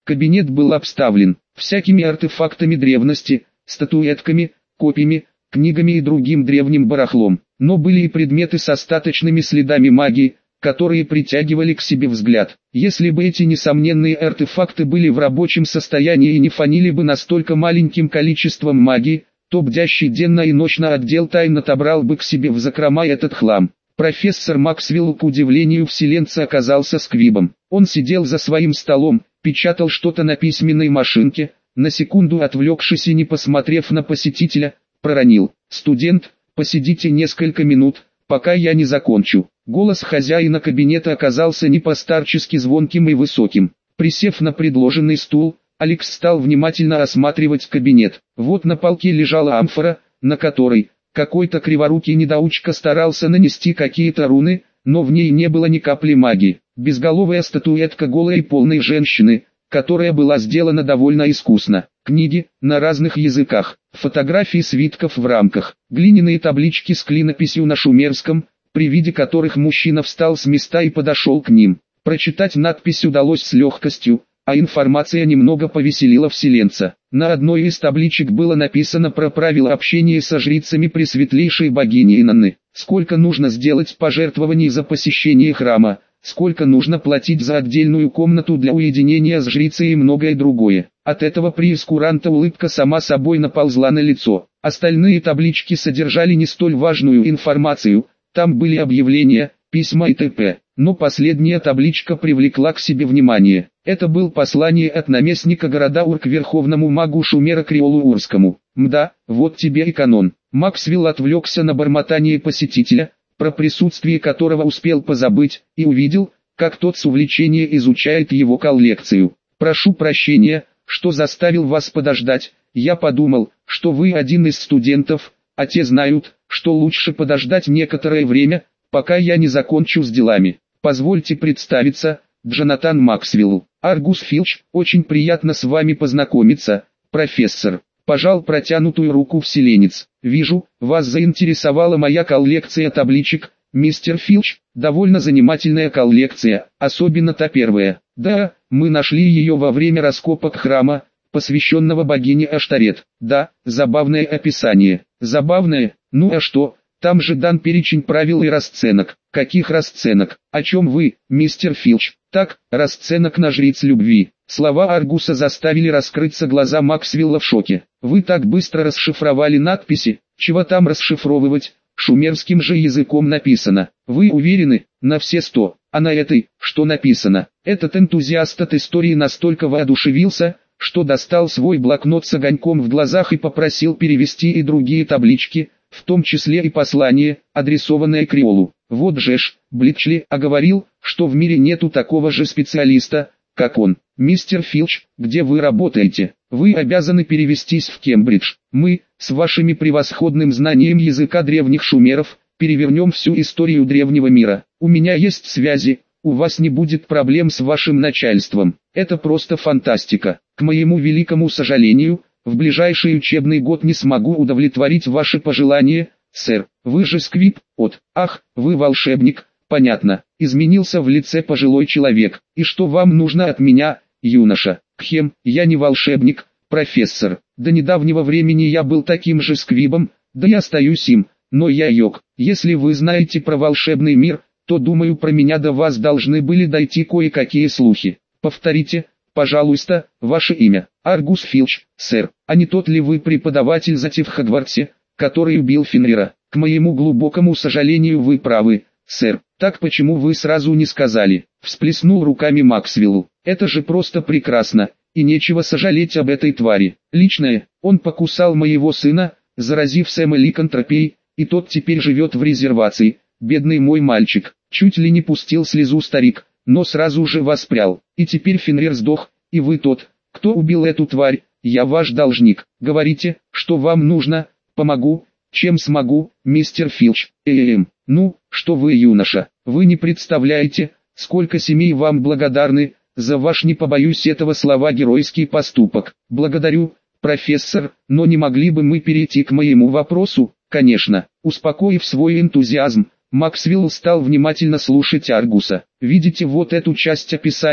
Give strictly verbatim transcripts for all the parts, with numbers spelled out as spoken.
Кабинет был обставлен всякими артефактами древности, статуэтками, копьями, книгами и другим древним барахлом. Но были и предметы с остаточными следами магии, которые притягивали к себе взгляд. Если бы эти несомненные артефакты были в рабочем состоянии и не фанили бы настолько маленьким количеством магии, то бдящий денно и ночно отдел тайн отобрал бы к себе в закрома этот хлам. Профессор Максвелл, к удивлению вселенца, оказался сквибом. Он сидел за своим столом, печатал что-то на письменной машинке, на секунду отвлекшись и не посмотрев на посетителя, проронил: «Студент, посидите несколько минут, пока я не закончу». Голос хозяина кабинета оказался не по-старчески звонким и высоким. Присев на предложенный стул, Алекс стал внимательно осматривать кабинет. Вот на полке лежала амфора, на которой какой-то криворукий недоучка старался нанести какие-то руны, но в ней не было ни капли магии. Безголовая статуэтка голой и полной женщины, которая была сделана довольно искусно. Книги на разных языках, фотографии свитков в рамках, глиняные таблички с клинописью на шумерском, при виде которых мужчина встал с места и подошел к ним. Прочитать надпись удалось с легкостью, а информация немного повеселила вселенца. На одной из табличек было написано про правила общения со жрицами пресветлейшей богини Инанны. Сколько нужно сделать пожертвований за посещение храма, сколько нужно платить за отдельную комнату для уединения с жрицей и многое другое. От этого прескуранта улыбка сама собой наползла на лицо. Остальные таблички содержали не столь важную информацию, там были объявления, письма и т.п. Но последняя табличка привлекла к себе внимание. Это было послание от наместника города Ур к верховному магу Шумера Криолу Урскому. Мда, вот тебе и канон. Максвелл отвлекся на бормотание посетителя, про присутствие которого успел позабыть, и увидел, как тот с увлечением изучает его коллекцию. «Прошу прощения, что заставил вас подождать, я подумал, что вы один из студентов, а те знают, что лучше подождать некоторое время, пока я не закончу с делами. Позвольте представиться, Джонатан Максвелл. Аргус Филч, очень приятно с вами познакомиться, профессор». Пожал протянутую руку вселенец. «Вижу, вас заинтересовала моя коллекция табличек, мистер Филч. Довольно занимательная коллекция, особенно та первая. Да, мы нашли ее во время раскопок храма, посвященного богине Аштарет. Да, забавное описание». «Забавное? Ну а что? Там же дан перечень правил и расценок». «Каких расценок? О чем вы, мистер Филч?» «Так, расценок на жриц любви». Слова Аргуса заставили раскрыться глаза Максвелла в шоке. «Вы так быстро расшифровали надписи, чего там расшифровывать, шумерским же языком написано. Вы уверены, на все сто, а на этой, что написано?» Этот энтузиаст от истории настолько воодушевился, что достал свой блокнот с огоньком в глазах и попросил перевести и другие таблички, в том числе и послание, адресованное Криолу. Вот же ж, Блитчли, а говорил, что в мире нету такого же специалиста, как он. «Мистер Филч, где вы работаете? Вы обязаны перевестись в Кембридж. Мы, с вашими превосходным знанием языка древних шумеров, перевернем всю историю древнего мира. У меня есть связи, у вас не будет проблем с вашим начальством. Это просто фантастика. К моему великому сожалению, в ближайший учебный год не смогу удовлетворить ваши пожелания, сэр. Вы же сквиб, от, ах, вы волшебник, понятно». Изменился в лице пожилой человек. «И что вам нужно от меня, юноша?» «Кхем, я не волшебник, профессор. До недавнего времени я был таким же сквибом, да и остаюсь им, но я йог. Если вы знаете про волшебный мир, то думаю, про меня до вас должны были дойти кое-какие слухи. Повторите, пожалуйста, ваше имя». «Аргус Филч, сэр. А не тот ли вы преподаватель Зати в Хогвартсе, который убил Фенрира?» «К моему глубокому сожалению, вы правы, сэр. Так почему вы сразу не сказали?» Всплеснул руками Максвелл. «Это же просто прекрасно, и нечего сожалеть об этой твари. Личное, он покусал моего сына, заразив Сэма ликантропией, и тот теперь живет в резервации. Бедный мой мальчик». Чуть ли не пустил слезу старик, но сразу же воспрял. «И теперь Фенрир сдох, и вы тот, кто убил эту тварь. Я ваш должник. Говорите, что вам нужно, помогу, чем смогу, мистер Филч». «Эм, ну, что вы, юноша, вы не представляете, сколько семей вам благодарны за ваш, не побоюсь этого слова, геройский поступок». «Благодарю, профессор, но не могли бы мы перейти к моему вопросу?» «Конечно». Успокоив свой энтузиазм, Максвелл стал внимательно слушать Аргуса. «Видите вот эту часть описания,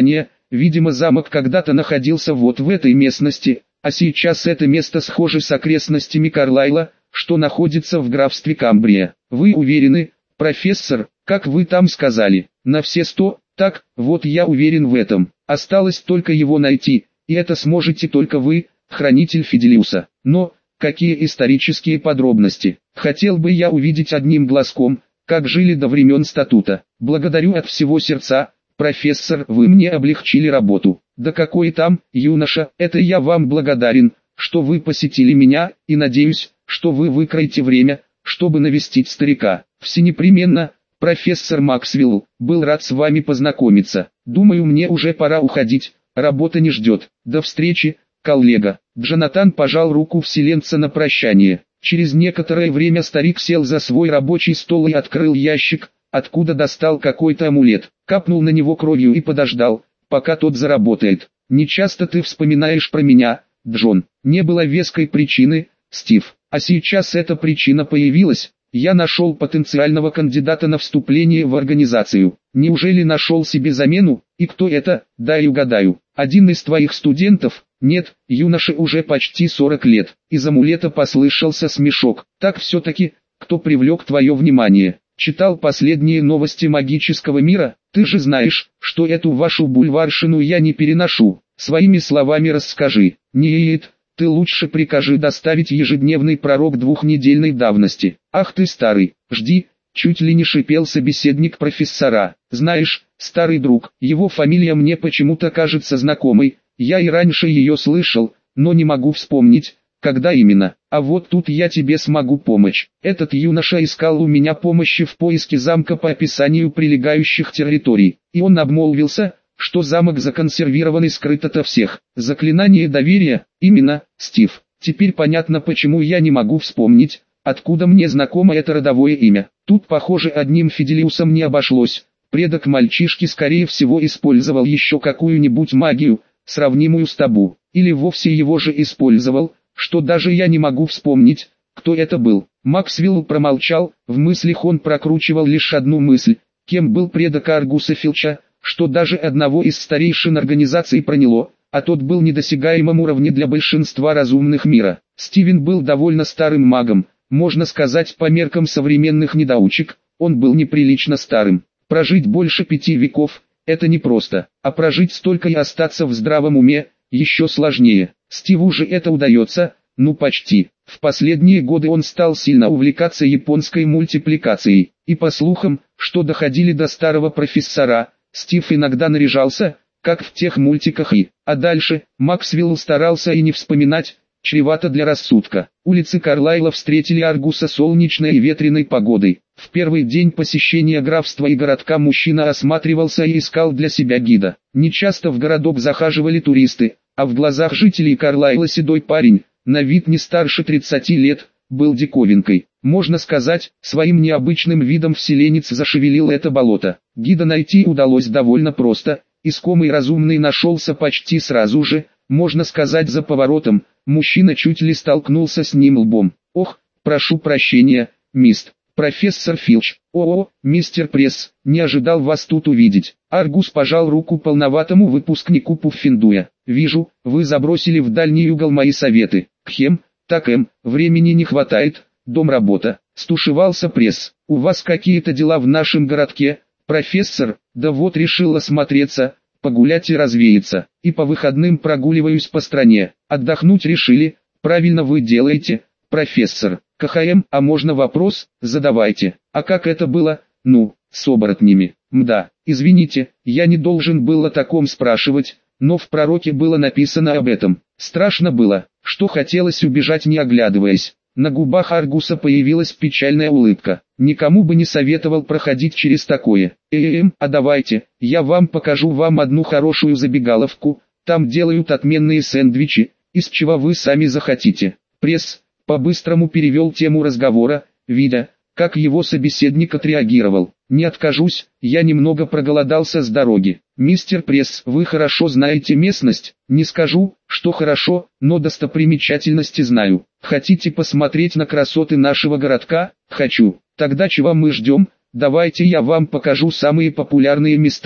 видимо замок когда-то находился вот в этой местности, а сейчас это место схоже с окрестностями Карлайла, что находится в графстве Камбрия. Вы уверены, профессор, как вы там сказали, на все сто? Так, вот я уверен в этом. Осталось только его найти, и это сможете только вы, хранитель Фиделиуса. Но, какие исторические подробности? Хотел бы я увидеть одним глазком, как жили до времен статута. Благодарю от всего сердца, профессор, вы мне облегчили работу. Да какой там, юноша, это я вам благодарен, что вы посетили меня, и надеюсь, что вы выкроете время, чтобы навестить старика. Всенепременно, профессор Максвелл, был рад с вами познакомиться. Думаю, мне уже пора уходить, работа не ждет. До встречи, коллега. Джонатан пожал руку вселенца на прощание. Через некоторое время старик сел за свой рабочий стол и открыл ящик, откуда достал какой-то амулет, капнул на него кровью и подождал, пока тот заработает. «Не часто ты вспоминаешь про меня, Джон. Не было веской причины, Стив, а сейчас эта причина появилась. Я нашел потенциального кандидата на вступление в организацию. Неужели нашел себе замену? И кто это? Дай угадаю. Один из твоих студентов? Нет, юноше уже почти сорок лет». Из амулета послышался смешок. «Так все-таки, кто привлек твое внимание? Читал последние новости магического мира? Ты же знаешь, что эту вашу бульварщину я не переношу. Своими словами расскажи». «Нет, ты лучше прикажи доставить ежедневный пророк двухнедельной давности». «Ах ты старый, жди», чуть ли не шипел собеседник профессора. «Знаешь, старый друг, его фамилия мне почему-то кажется знакомой, я и раньше ее слышал, но не могу вспомнить, когда именно. А вот тут я тебе смогу помочь. Этот юноша искал у меня помощи в поиске замка по описанию прилегающих территорий, и он обмолвился, что замок законсервирован и скрыт ото всех. Заклинание доверия, именно, Стив. Теперь понятно, почему я не могу вспомнить, откуда мне знакомо это родовое имя. Тут, похоже, одним Фиделиусом не обошлось. Предок мальчишки, скорее всего, использовал еще какую-нибудь магию, сравнимую с табу, или вовсе его же использовал, что даже я не могу вспомнить, кто это был. Максвелл промолчал, в мыслях он прокручивал лишь одну мысль, кем был предок Аргуса Филча, что даже одного из старейшин организации проняло, а тот был недосягаемом уровне для большинства разумных мира. Стивен был довольно старым магом, можно сказать по меркам современных недоучек, он был неприлично старым. Прожить больше пяти веков – это непросто, а прожить столько и остаться в здравом уме – еще сложнее. Стиву же это удается, ну почти. В последние годы он стал сильно увлекаться японской мультипликацией, и по слухам, что доходили до старого профессора, Стив иногда наряжался, как в тех мультиках и, а дальше, Максвелл старался и не вспоминать, чревато для рассудка. Улицы Карлайла встретили Аргуса солнечной и ветреной погодой. В первый день посещения графства и городка мужчина осматривался и искал для себя гида. Нечасто в городок захаживали туристы, а в глазах жителей Карлайла седой парень, на вид не старше тридцати лет, был диковинкой. Можно сказать, своим необычным видом вселенец зашевелил это болото. Гида найти удалось довольно просто, искомый разумный нашелся почти сразу же, можно сказать за поворотом, мужчина чуть ли столкнулся с ним лбом. «Ох, прошу прощения, мист, профессор Филч, о-о, мистер Пресс, не ожидал вас тут увидеть». Аргус пожал руку полноватому выпускнику Пуффендуя. «Вижу, вы забросили в дальний угол мои советы. Кхем, так эм, времени не хватает, дом работа». Стушевался Пресс. «У вас какие-то дела в нашем городке, профессор?» «Да вот решил осмотреться, погулять и развеяться, и по выходным прогуливаюсь по стране. Отдохнуть решили, правильно вы делаете, профессор». «КХМ, а можно вопрос? Задавайте». «А как это было? Ну, с оборотнями». «Мда, извините, я не должен был о таком спрашивать, но в пророке было написано об этом. Страшно было, что хотелось убежать не оглядываясь». На губах Аргуса появилась печальная улыбка. «Никому бы не советовал проходить через такое. Эм, а давайте, я вам покажу вам одну хорошую забегаловку, там делают отменные сэндвичи, из чего вы сами захотите». Пресс по-быстрому перевел тему разговора, видя, как его собеседник отреагировал. «Не откажусь, я немного проголодался с дороги». «Мистер Пресс, вы хорошо знаете местность?» «Не скажу, что хорошо, но достопримечательности знаю. Хотите посмотреть на красоты нашего городка?» «Хочу. Тогда чего мы ждем? Давайте я вам покажу самые популярные места».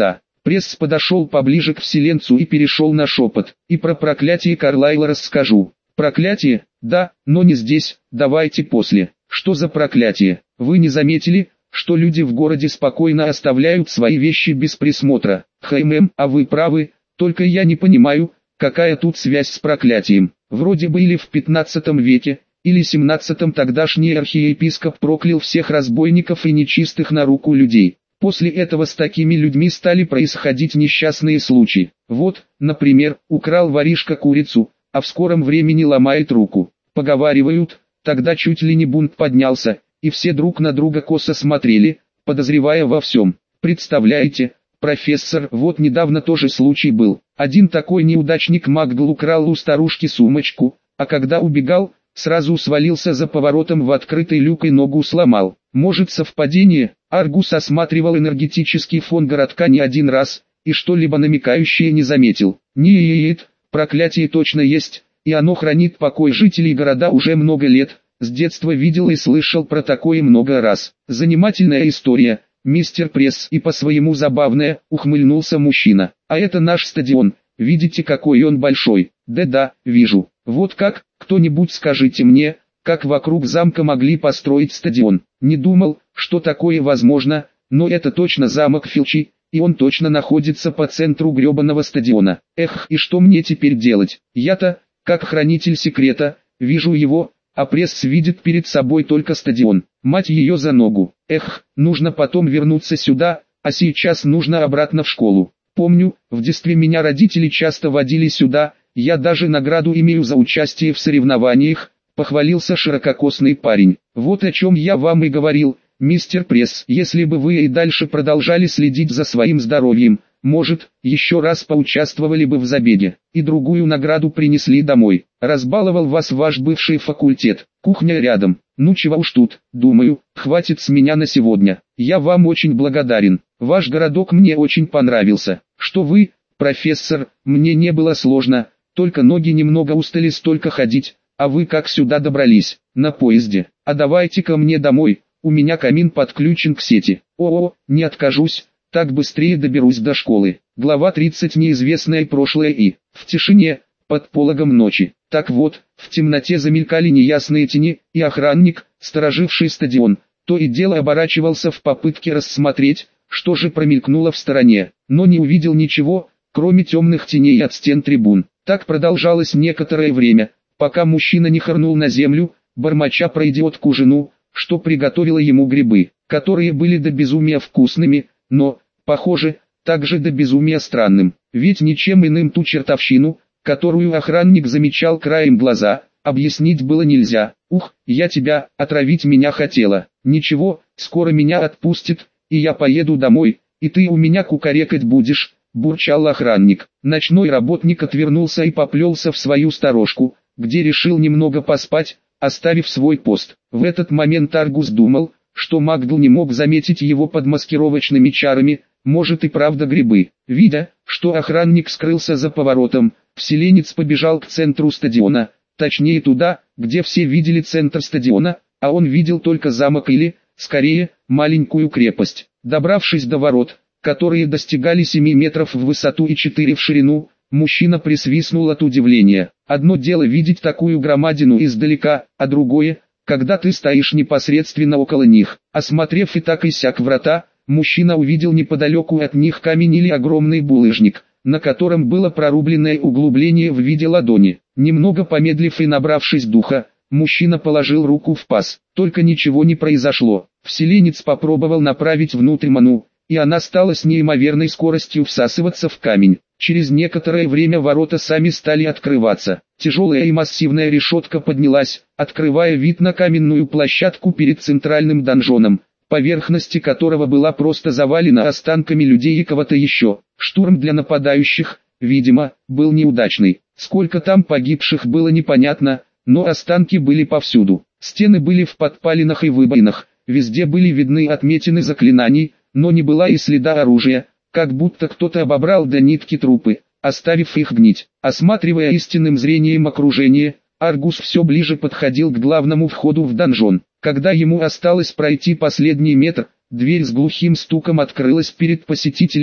Пресс подошел поближе к вселенцу и перешел на шепот. И про проклятие Карлайла расскажу. Проклятие? Да, но не здесь, давайте после. Что за проклятие? Вы не заметили, что люди в городе спокойно оставляют свои вещи без присмотра? Хм, а вы правы, только я не понимаю, какая тут связь с проклятием. Вроде бы или в пятнадцатом веке, или семнадцатом тогдашний архиепископ проклял всех разбойников и нечистых на руку людей. После этого с такими людьми стали происходить несчастные случаи. Вот, например, украл воришка курицу, а в скором времени ломает руку. Поговаривают, тогда чуть ли не бунт поднялся, и все друг на друга косо смотрели, подозревая во всем. Представляете, профессор, вот недавно тоже случай был. Один такой неудачник Макгл украл у старушки сумочку, а когда убегал, сразу свалился за поворотом в открытый люк и ногу сломал. Может, совпадение? Аргус осматривал энергетический фон городка не один раз, и что-либо намекающее не заметил. Нет, проклятие точно есть, и оно хранит покой жителей города уже много лет. С детства видел и слышал про такое много раз. Занимательная история, мистер Пресс, и по-своему забавная, ухмыльнулся мужчина. А это наш стадион, видите, какой он большой? Да-да, вижу. Вот как, кто-нибудь скажите мне, как вокруг замка могли построить стадион? Не думал, что такое возможно, но это точно замок Филчи, и он точно находится по центру гребаного стадиона. Эх, и что мне теперь делать? Я-то, как хранитель секрета, вижу его, а Пресс видит перед собой только стадион. Мать ее за ногу. Эх, нужно потом вернуться сюда, а сейчас нужно обратно в школу. Помню, в детстве меня родители часто водили сюда, я даже награду имею за участие в соревнованиях, похвалился ширококосный парень. Вот о чем я вам и говорил, мистер Пресс. Если бы вы и дальше продолжали следить за своим здоровьем, может, еще раз поучаствовали бы в забеге, и другую награду принесли домой. Разбаловал вас ваш бывший факультет, кухня рядом. Ну чего уж тут, думаю, хватит с меня на сегодня. Я вам очень благодарен, ваш городок мне очень понравился. Что вы, профессор, мне не было сложно, только ноги немного устали столько ходить. А вы как сюда добрались? На поезде. А давайте ко мне домой, у меня камин подключен к сети. О-о, не откажусь, так быстрее доберусь до школы. Глава тридцать. Неизвестное прошлое и в тишине, под пологом ночи. Так вот, в темноте замелькали неясные тени, и охранник, стороживший стадион, то и дело оборачивался в попытке рассмотреть, что же промелькнуло в стороне, но не увидел ничего, кроме темных теней от стен трибун. Так продолжалось некоторое время, пока мужчина не хырнул на землю, бормоча про идиотку жену, что приготовила ему грибы, которые были до безумия вкусными, но, похоже, также до безумия странным, ведь ничем иным ту чертовщину, которую охранник замечал краем глаза, объяснить было нельзя. Ух, я тебя, отравить меня хотела. Ничего, скоро меня отпустит, и я поеду домой, и ты у меня кукарекать будешь, бурчал охранник. Ночной работник отвернулся и поплелся в свою сторожку, где решил немного поспать, оставив свой пост. В этот момент Аргус думал, что Макгл не мог заметить его под маскировочными чарами, может и правда грибы. Видя, что охранник скрылся за поворотом, вселенец побежал к центру стадиона, точнее туда, где все видели центр стадиона, а он видел только замок или, скорее, маленькую крепость. Добравшись до ворот, которые достигали семи метров в высоту и четыре в ширину, мужчина присвистнул от удивления. Одно дело видеть такую громадину издалека, а другое, когда ты стоишь непосредственно около них. Осмотрев и так и сяк врата, мужчина увидел неподалеку от них камень или огромный булыжник, на котором было прорубленное углубление в виде ладони. Немного помедлив и набравшись духа, мужчина положил руку в паз. Только ничего не произошло. Вселенец попробовал направить внутрь ману, и она стала с неимоверной скоростью всасываться в камень. Через некоторое время ворота сами стали открываться. Тяжелая и массивная решетка поднялась, открывая вид на каменную площадку перед центральным донжоном, поверхность которого была просто завалена останками людей и кого-то еще. Штурм для нападающих, видимо, был неудачный. Сколько там погибших было непонятно, но останки были повсюду. Стены были в подпалинах и выбоинах, везде были видны отметины заклинаний, но не было и следа оружия, как будто кто-то обобрал до нитки трупы, оставив их гнить. Осматривая истинным зрением окружение, Аргус все ближе подходил к главному входу в донжон. Когда ему осталось пройти последний метр, дверь с глухим стуком открылась перед посетителем,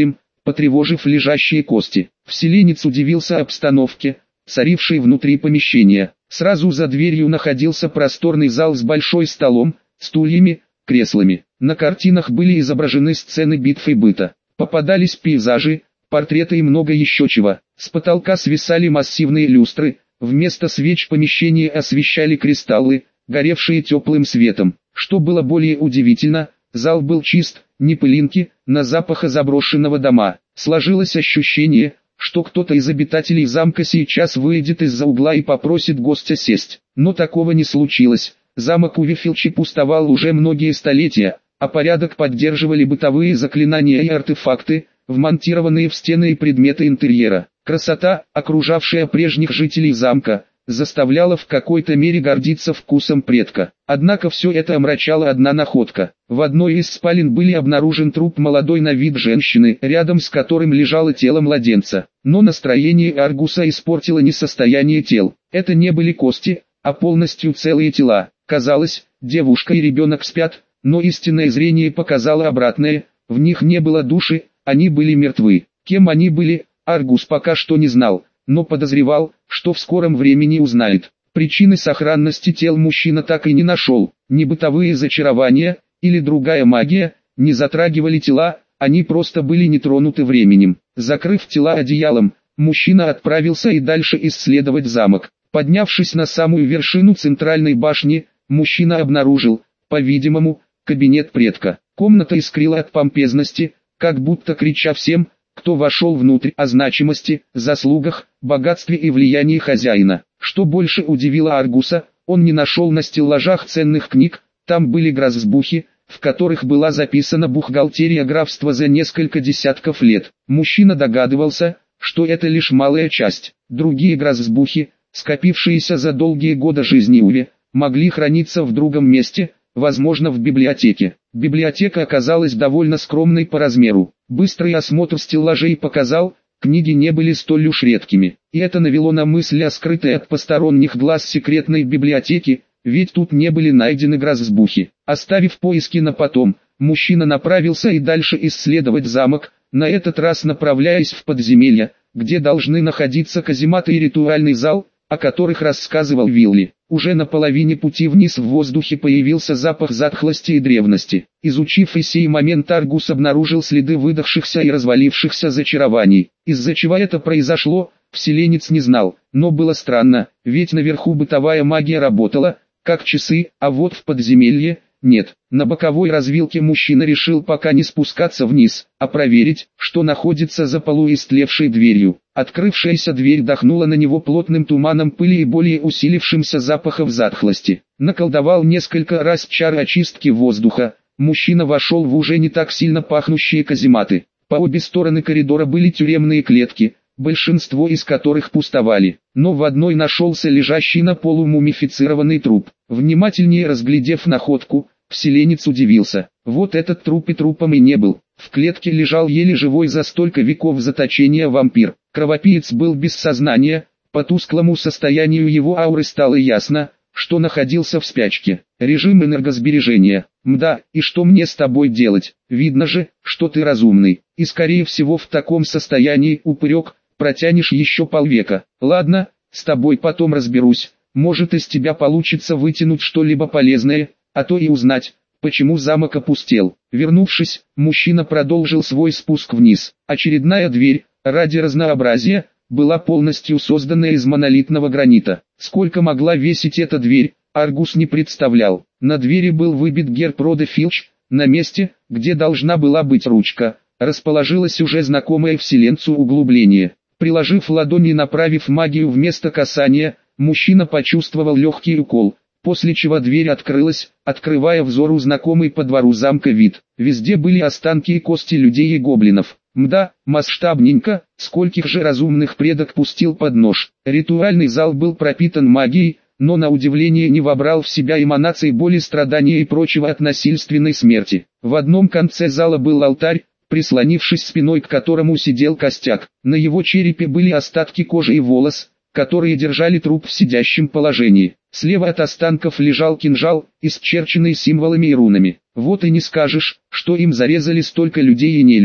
потревожив лежащие кости. Вселенец удивился обстановке, царившей внутри помещения. Сразу за дверью находился просторный зал с большой столом, стульями, креслами. На картинах были изображены сцены битв и быта. Попадались пейзажи, портреты и много еще чего. С потолка свисали массивные люстры, вместо свеч помещение освещали кристаллы, горевшие теплым светом. Что было более удивительно, зал был чист, ни пылинки, на запаха заброшенного дома. Сложилось ощущение, что кто-то из обитателей замка сейчас выйдет из-за угла и попросит гостя сесть. Но такого не случилось. Замок Увифилчи пустовал уже многие столетия, а порядок поддерживали бытовые заклинания и артефакты, вмонтированные в стены и предметы интерьера. Красота, окружавшая прежних жителей замка, заставляла в какой-то мере гордиться вкусом предка. Однако все это омрачала одна находка. В одной из спален были обнаружен труп молодой на вид женщины, рядом с которым лежало тело младенца. Но настроение Аргуса испортило не состояние тел. Это не были кости, а полностью целые тела. Казалось, девушка и ребенок спят, но истинное зрение показало обратное, в них не было души, они были мертвы. Кем они были, Аргус пока что не знал, но подозревал, что в скором времени узнает. Причины сохранности тел мужчина так и не нашел. Ни бытовые зачарования, или другая магия, не затрагивали тела, они просто были не тронуты временем. Закрыв тела одеялом, мужчина отправился и дальше исследовать замок. Поднявшись на самую вершину центральной башни, мужчина обнаружил, по-видимому, кабинет предка. Комната искрила от помпезности, как будто крича всем, кто вошел внутрь, о значимости, заслугах, богатстве и влиянии хозяина. Что больше удивило Аргуса, он не нашел на стеллажах ценных книг, там были грозбухи, в которых была записана бухгалтерия графства за несколько десятков лет. Мужчина догадывался, что это лишь малая часть. Другие грозбухи, скопившиеся за долгие годы жизни Уве, могли храниться в другом месте, возможно в библиотеке. Библиотека оказалась довольно скромной по размеру. Быстрый осмотр стеллажей показал, книги не были столь уж редкими. И это навело на мысль о скрытой от посторонних глаз секретной библиотеке, ведь тут не были найдены грозбухи. Оставив поиски на потом, мужчина направился и дальше исследовать замок, на этот раз направляясь в подземелья, где должны находиться казематы и ритуальный зал, о которых рассказывал Вилли. Уже на половине пути вниз в воздухе появился запах затхлости и древности. Изучив и сей момент, Аргус обнаружил следы выдохшихся и развалившихся зачарований. Из-за чего это произошло, вселенец не знал, но было странно, ведь наверху бытовая магия работала, как часы, а вот в подземелье – нет. На боковой развилке мужчина решил пока не спускаться вниз, а проверить, что находится за полуистлевшей дверью. Открывшаяся дверь дохнула на него плотным туманом пыли и более усилившимся запахом затхлости. Наколдовал несколько раз чар очистки воздуха, мужчина вошел в уже не так сильно пахнущие казематы. По обе стороны коридора были тюремные клетки, большинство из которых пустовали, но в одной нашелся лежащий на полу мумифицированный труп. Внимательнее разглядев находку, вселенец удивился. Вот этот труп и трупом и не был. В клетке лежал еле живой за столько веков заточения вампир. Кровопиец был без сознания, по тусклому состоянию его ауры стало ясно, что находился в спячке. Режим энергосбережения. Мда, и что мне с тобой делать? Видно же, что ты разумный. И скорее всего в таком состоянии, упырек, протянешь еще полвека. Ладно, с тобой потом разберусь. Может из тебя получится вытянуть что-либо полезное, а то и узнать, почему замок опустел. Вернувшись, мужчина продолжил свой спуск вниз. Очередная дверь, ради разнообразия, была полностью созданная из монолитного гранита. Сколько могла весить эта дверь, Аргус не представлял. На двери был выбит герб рода Филч, на месте, где должна была быть ручка, расположилось уже знакомое вселенцу углубление. Приложив ладони и направив магию вместо касания, мужчина почувствовал легкий укол, после чего дверь открылась, открывая взору знакомый по двору замка вид. Везде были останки и кости людей и гоблинов. Мда, масштабненько, скольких же разумных предок пустил под нож. Ритуальный зал был пропитан магией, но на удивление не вобрал в себя эманаций боли, страдания и прочего от насильственной смерти. В одном конце зала был алтарь, прислонившись спиной к которому сидел костяк. На его черепе были остатки кожи и волос, которые держали труп в сидящем положении. Слева от останков лежал кинжал, исчерченный символами и рунами. Вот и не скажешь, что им зарезали столько людей и нелюдей.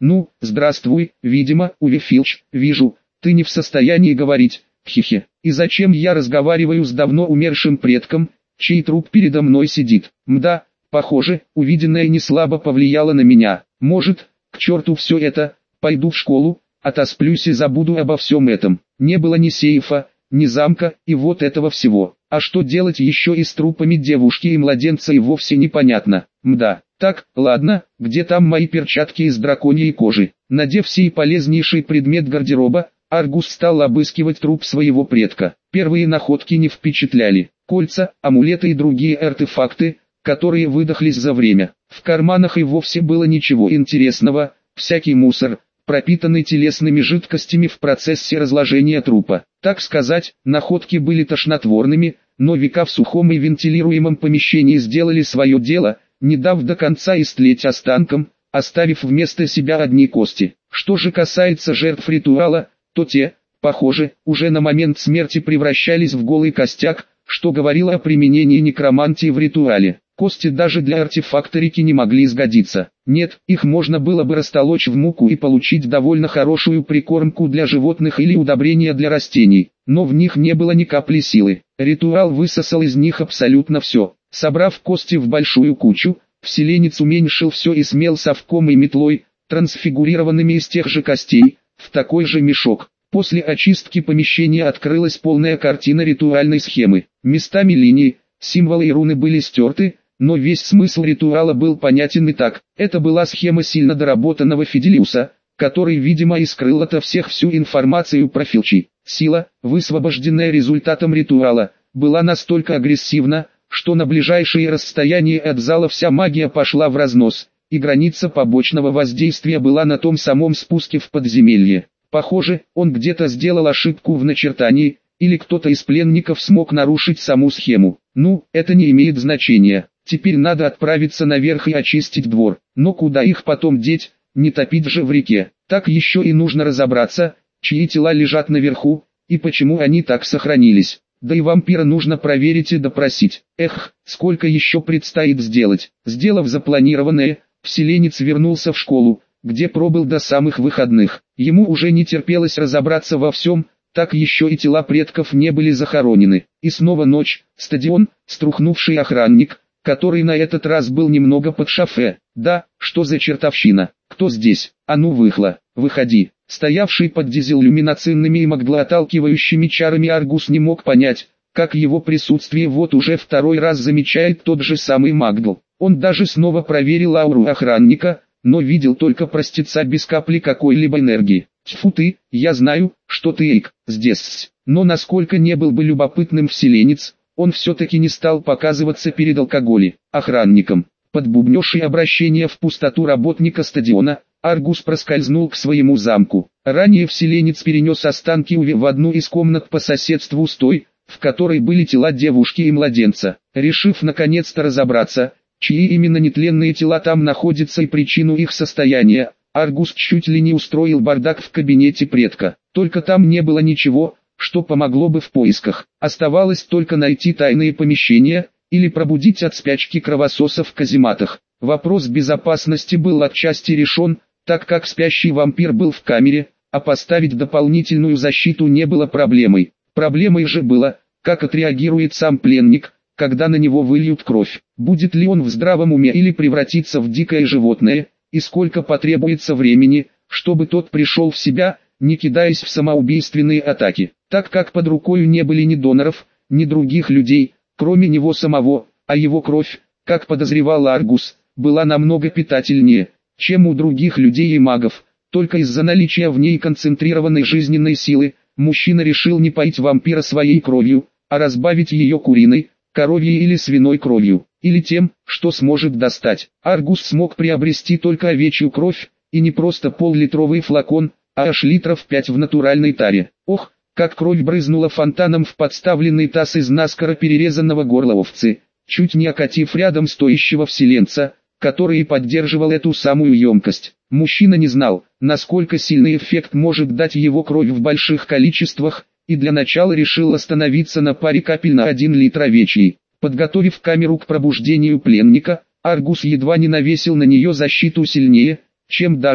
Ну, здравствуй, видимо, Уве Филч, вижу, ты не в состоянии говорить, хихи. И зачем я разговариваю с давно умершим предком, чей труп передо мной сидит? Мда, похоже, увиденное не слабо повлияло на меня. Может, к черту все это, пойду в школу, отосплюсь и забуду обо всем этом. Не было ни сейфа, ни замка, и вот этого всего. А что делать еще и с трупами девушки и младенца и вовсе непонятно. Мда. Так, ладно, где там мои перчатки из драконьей кожи? Надев сей полезнейший предмет гардероба, Аргус стал обыскивать труп своего предка. Первые находки не впечатляли. Кольца, амулеты и другие артефакты, которые выдохлись за время. В карманах и вовсе было ничего интересного, всякий мусор, пропитанный телесными жидкостями в процессе разложения трупа. Так сказать, находки были тошнотворными, но века в сухом и вентилируемом помещении сделали свое дело, не дав до конца истлеть останкам, оставив вместо себя одни кости. Что же касается жертв ритуала, то те, похоже, уже на момент смерти превращались в голый костяк, что говорило о применении некромантии в ритуале. Кости даже для артефакторики не могли сгодиться. Нет, их можно было бы растолочь в муку и получить довольно хорошую прикормку для животных или удобрения для растений, но в них не было ни капли силы. Ритуал высосал из них абсолютно все. Собрав кости в большую кучу, вселенец уменьшил все и смел совком и метлой, трансфигурированными из тех же костей, в такой же мешок. После очистки помещения открылась полная картина ритуальной схемы. Местами линии, символы и руны были стерты, но весь смысл ритуала был понятен и так. Это была схема сильно доработанного Фиделиуса, который, видимо, и скрыл ото всех всю информацию про Филчи. Сила, высвобожденная результатом ритуала, была настолько агрессивна, что на ближайшее расстояние от зала вся магия пошла в разнос, и граница побочного воздействия была на том самом спуске в подземелье. Похоже, он где-то сделал ошибку в начертании, или кто-то из пленников смог нарушить саму схему. Ну, это не имеет значения. Теперь надо отправиться наверх и очистить двор. Но куда их потом деть, не топить же в реке. Так еще и нужно разобраться, чьи тела лежат наверху, и почему они так сохранились. Да и вампира нужно проверить и допросить. Эх, сколько еще предстоит сделать. Сделав запланированное, вселенец вернулся в школу, где пробыл до самых выходных. Ему уже не терпелось разобраться во всем, так еще и тела предков не были захоронены. И снова ночь, стадион, струхнувший охранник, который на этот раз был немного под шофе. Да, что за чертовщина? Кто здесь? А ну выхло, выходи. Стоявший под дизелюминацинными и маглоотталкивающими чарами Аргус не мог понять, как его присутствие вот уже второй раз замечает тот же самый Магдл. Он даже снова проверил ауру охранника, но видел только простеца без капли какой-либо энергии. Тьфу ты, я знаю, что ты Эйк, здесь. Но насколько не был бы любопытным вселенец, он все-таки не стал показываться перед алкоголем. Охранником, под бубнёшь обращение в пустоту работника стадиона, Аргус проскользнул к своему замку. Ранее вселенец перенес останки Уви в одну из комнат по соседству с той, в которой были тела девушки и младенца. Решив наконец-то разобраться, чьи именно нетленные тела там находятся и причину их состояния, Аргус чуть ли не устроил бардак в кабинете предка. Только там не было ничего, что помогло бы в поисках. Оставалось только найти тайные помещения, или пробудить от спячки кровососов в казематах. Вопрос безопасности был отчасти решен, так как спящий вампир был в камере, а поставить дополнительную защиту не было проблемой. Проблемой же было, как отреагирует сам пленник, когда на него выльют кровь. Будет ли он в здравом уме или превратится в дикое животное, и сколько потребуется времени, чтобы тот пришел в себя, не кидаясь в самоубийственные атаки. Так как под рукой не были ни доноров, ни других людей, кроме него самого, а его кровь, как подозревал Аргус, была намного питательнее, чем у других людей и магов. Только из-за наличия в ней концентрированной жизненной силы, мужчина решил не поить вампира своей кровью, а разбавить ее куриной, коровьей или свиной кровью, или тем, что сможет достать. Аргус смог приобрести только овечью кровь, и не просто пол-литровый флакон, а аж литров пять в натуральной таре. Ох, как кровь брызнула фонтаном в подставленный таз из наскоро перерезанного горла овцы, чуть не окатив рядом стоящего вселенца, который и поддерживал эту самую емкость. Мужчина не знал, насколько сильный эффект может дать его кровь в больших количествах, и для начала решил остановиться на паре капель на один литр овечьей. Подготовив камеру к пробуждению пленника, Аргус едва не навесил на нее защиту сильнее, чем даже,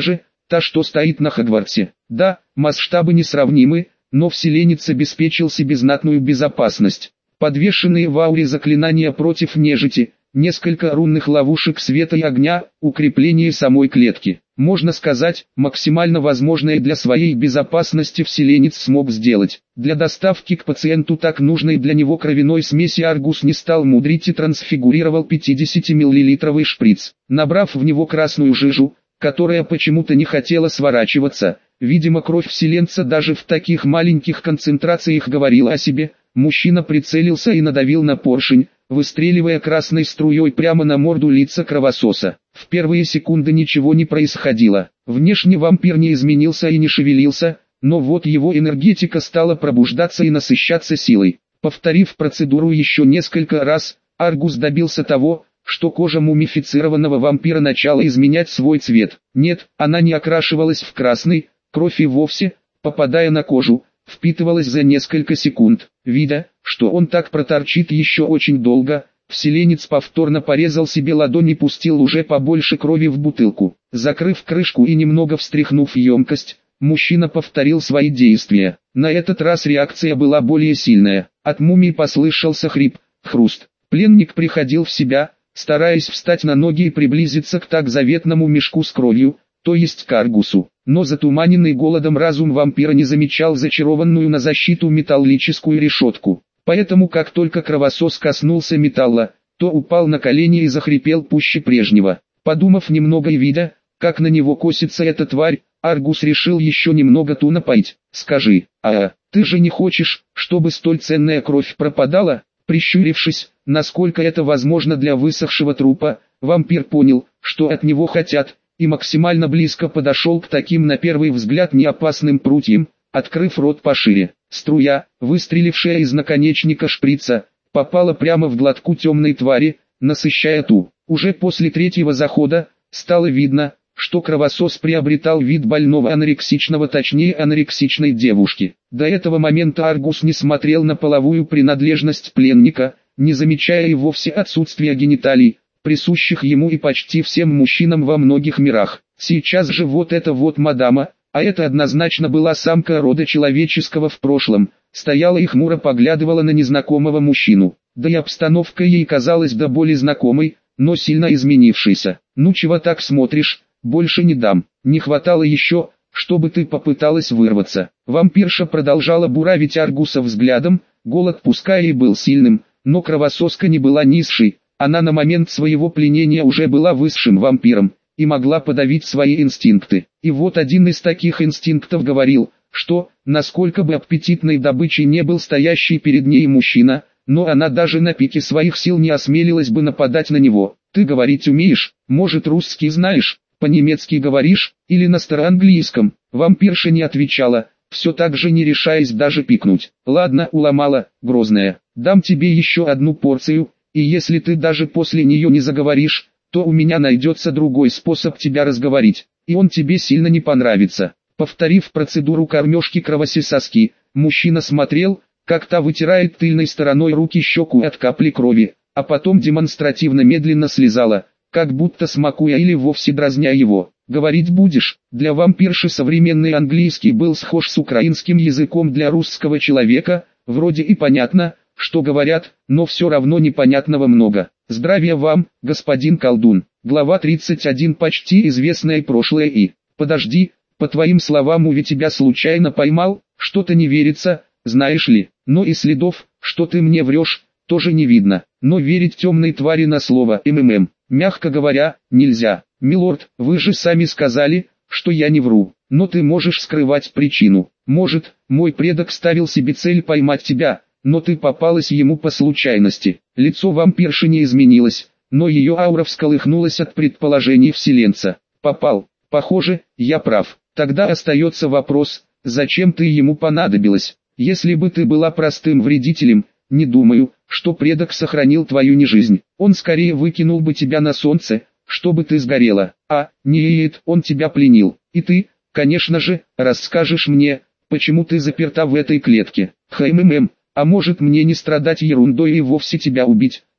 та, что стоит на Хогвартсе. Да, масштабы несравнимы, но вселенец обеспечил себе знатную безопасность. Подвешенные в ауре заклинания против нежити, несколько рунных ловушек света и огня, укрепление самой клетки. Можно сказать, максимально возможное для своей безопасности вселенец смог сделать. Для доставки к пациенту так нужной для него кровяной смеси Аргус не стал мудрить и трансфигурировал пятидесятимиллилитровый шприц. Набрав в него красную жижу, которая почему-то не хотела сворачиваться, видимо кровь вселенца даже в таких маленьких концентрациях говорила о себе, мужчина прицелился и надавил на поршень, выстреливая красной струей прямо на морду лица кровососа. В первые секунды ничего не происходило. Внешне вампир не изменился и не шевелился, но вот его энергетика стала пробуждаться и насыщаться силой. Повторив процедуру еще несколько раз, Аргус добился того, что кожа мумифицированного вампира начала изменять свой цвет. Нет, она не окрашивалась в красный, кровь и вовсе, попадая на кожу, впитывалась за несколько секунд. Видя, что он так проторчит еще очень долго, вселенец повторно порезал себе ладонь и пустил уже побольше крови в бутылку. Закрыв крышку и немного встряхнув емкость, мужчина повторил свои действия. На этот раз реакция была более сильная. От мумии послышался хрип, хруст. Пленник приходил в себя, стараясь встать на ноги и приблизиться к так заветному мешку с кровью, то есть к Аргусу. Но затуманенный голодом разум вампира не замечал зачарованную на защиту металлическую решетку. Поэтому как только кровосос коснулся металла, то упал на колени и захрипел пуще прежнего. Подумав немного и видя, как на него косится эта тварь, Аргус решил еще немного ту напоить. «Скажи, а ты же не хочешь, чтобы столь ценная кровь пропадала?» Прищурившись, насколько это возможно для высохшего трупа, вампир понял, что от него хотят, и максимально близко подошел к таким на первый взгляд неопасным прутьям, открыв рот пошире. Струя, выстрелившая из наконечника шприца, попала прямо в глотку темной твари, насыщая ту. Уже после третьего захода, стало видно, что кровосос приобретал вид больного анорексичного, точнее анорексичной девушки. До этого момента Аргус не смотрел на половую принадлежность пленника, не замечая и вовсе отсутствия гениталий, присущих ему и почти всем мужчинам во многих мирах. Сейчас же вот эта вот мадама, а это однозначно была самка рода человеческого в прошлом, стояла и хмуро поглядывала на незнакомого мужчину. Да и обстановка ей казалась до боли знакомой, но сильно изменившейся. «Ну чего так смотришь, больше не дам, не хватало еще, чтобы ты попыталась вырваться». Вампирша продолжала буравить Аргуса взглядом, голод пускай и был сильным, но кровососка не была низшей. Она на момент своего пленения уже была высшим вампиром, и могла подавить свои инстинкты. И вот один из таких инстинктов говорил, что, насколько бы аппетитной добычей не был стоящий перед ней мужчина, но она даже на пике своих сил не осмелилась бы нападать на него. «Ты говорить умеешь? Может, русский знаешь? По-немецки говоришь? Или на староанглийском?» Вампирша не отвечала, все так же не решаясь даже пикнуть. «Ладно, уломала, грозная, дам тебе еще одну порцию, и если ты даже после нее не заговоришь, то у меня найдется другой способ тебя разговорить, и он тебе сильно не понравится». Повторив процедуру кормежки кровососски, мужчина смотрел, как та вытирает тыльной стороной руки щеку от капли крови, а потом демонстративно медленно слезала, как будто смакуя или вовсе дразня его. «Говорить будешь?» Для вампирши современный английский был схож с украинским языком для русского человека, вроде и понятно, что говорят, но все равно непонятного много. «Здравия вам, господин колдун». Глава тридцать один. Почти известное прошлое и... «Подожди, по твоим словам Уви тебя случайно поймал, что-то не верится, знаешь ли, но и следов, что ты мне врешь, тоже не видно, но верить темной твари на слово МММ, мягко говоря, нельзя. Милорд, вы же сами сказали, что я не вру, но ты можешь скрывать причину. Может, мой предок ставил себе цель поймать тебя, но ты попалась ему по случайности». Лицо вампирши не изменилось, но ее аура всколыхнулась от предположений вселенца. «Попал. Похоже, я прав. Тогда остается вопрос, зачем ты ему понадобилась? Если бы ты была простым вредителем, не думаю, что предок сохранил твою нежизнь. Он скорее выкинул бы тебя на солнце, чтобы ты сгорела. А, нет, он тебя пленил. И ты, конечно же, расскажешь мне, почему ты заперта в этой клетке. Хммм, а может мне не страдать ерундой и вовсе тебя убить,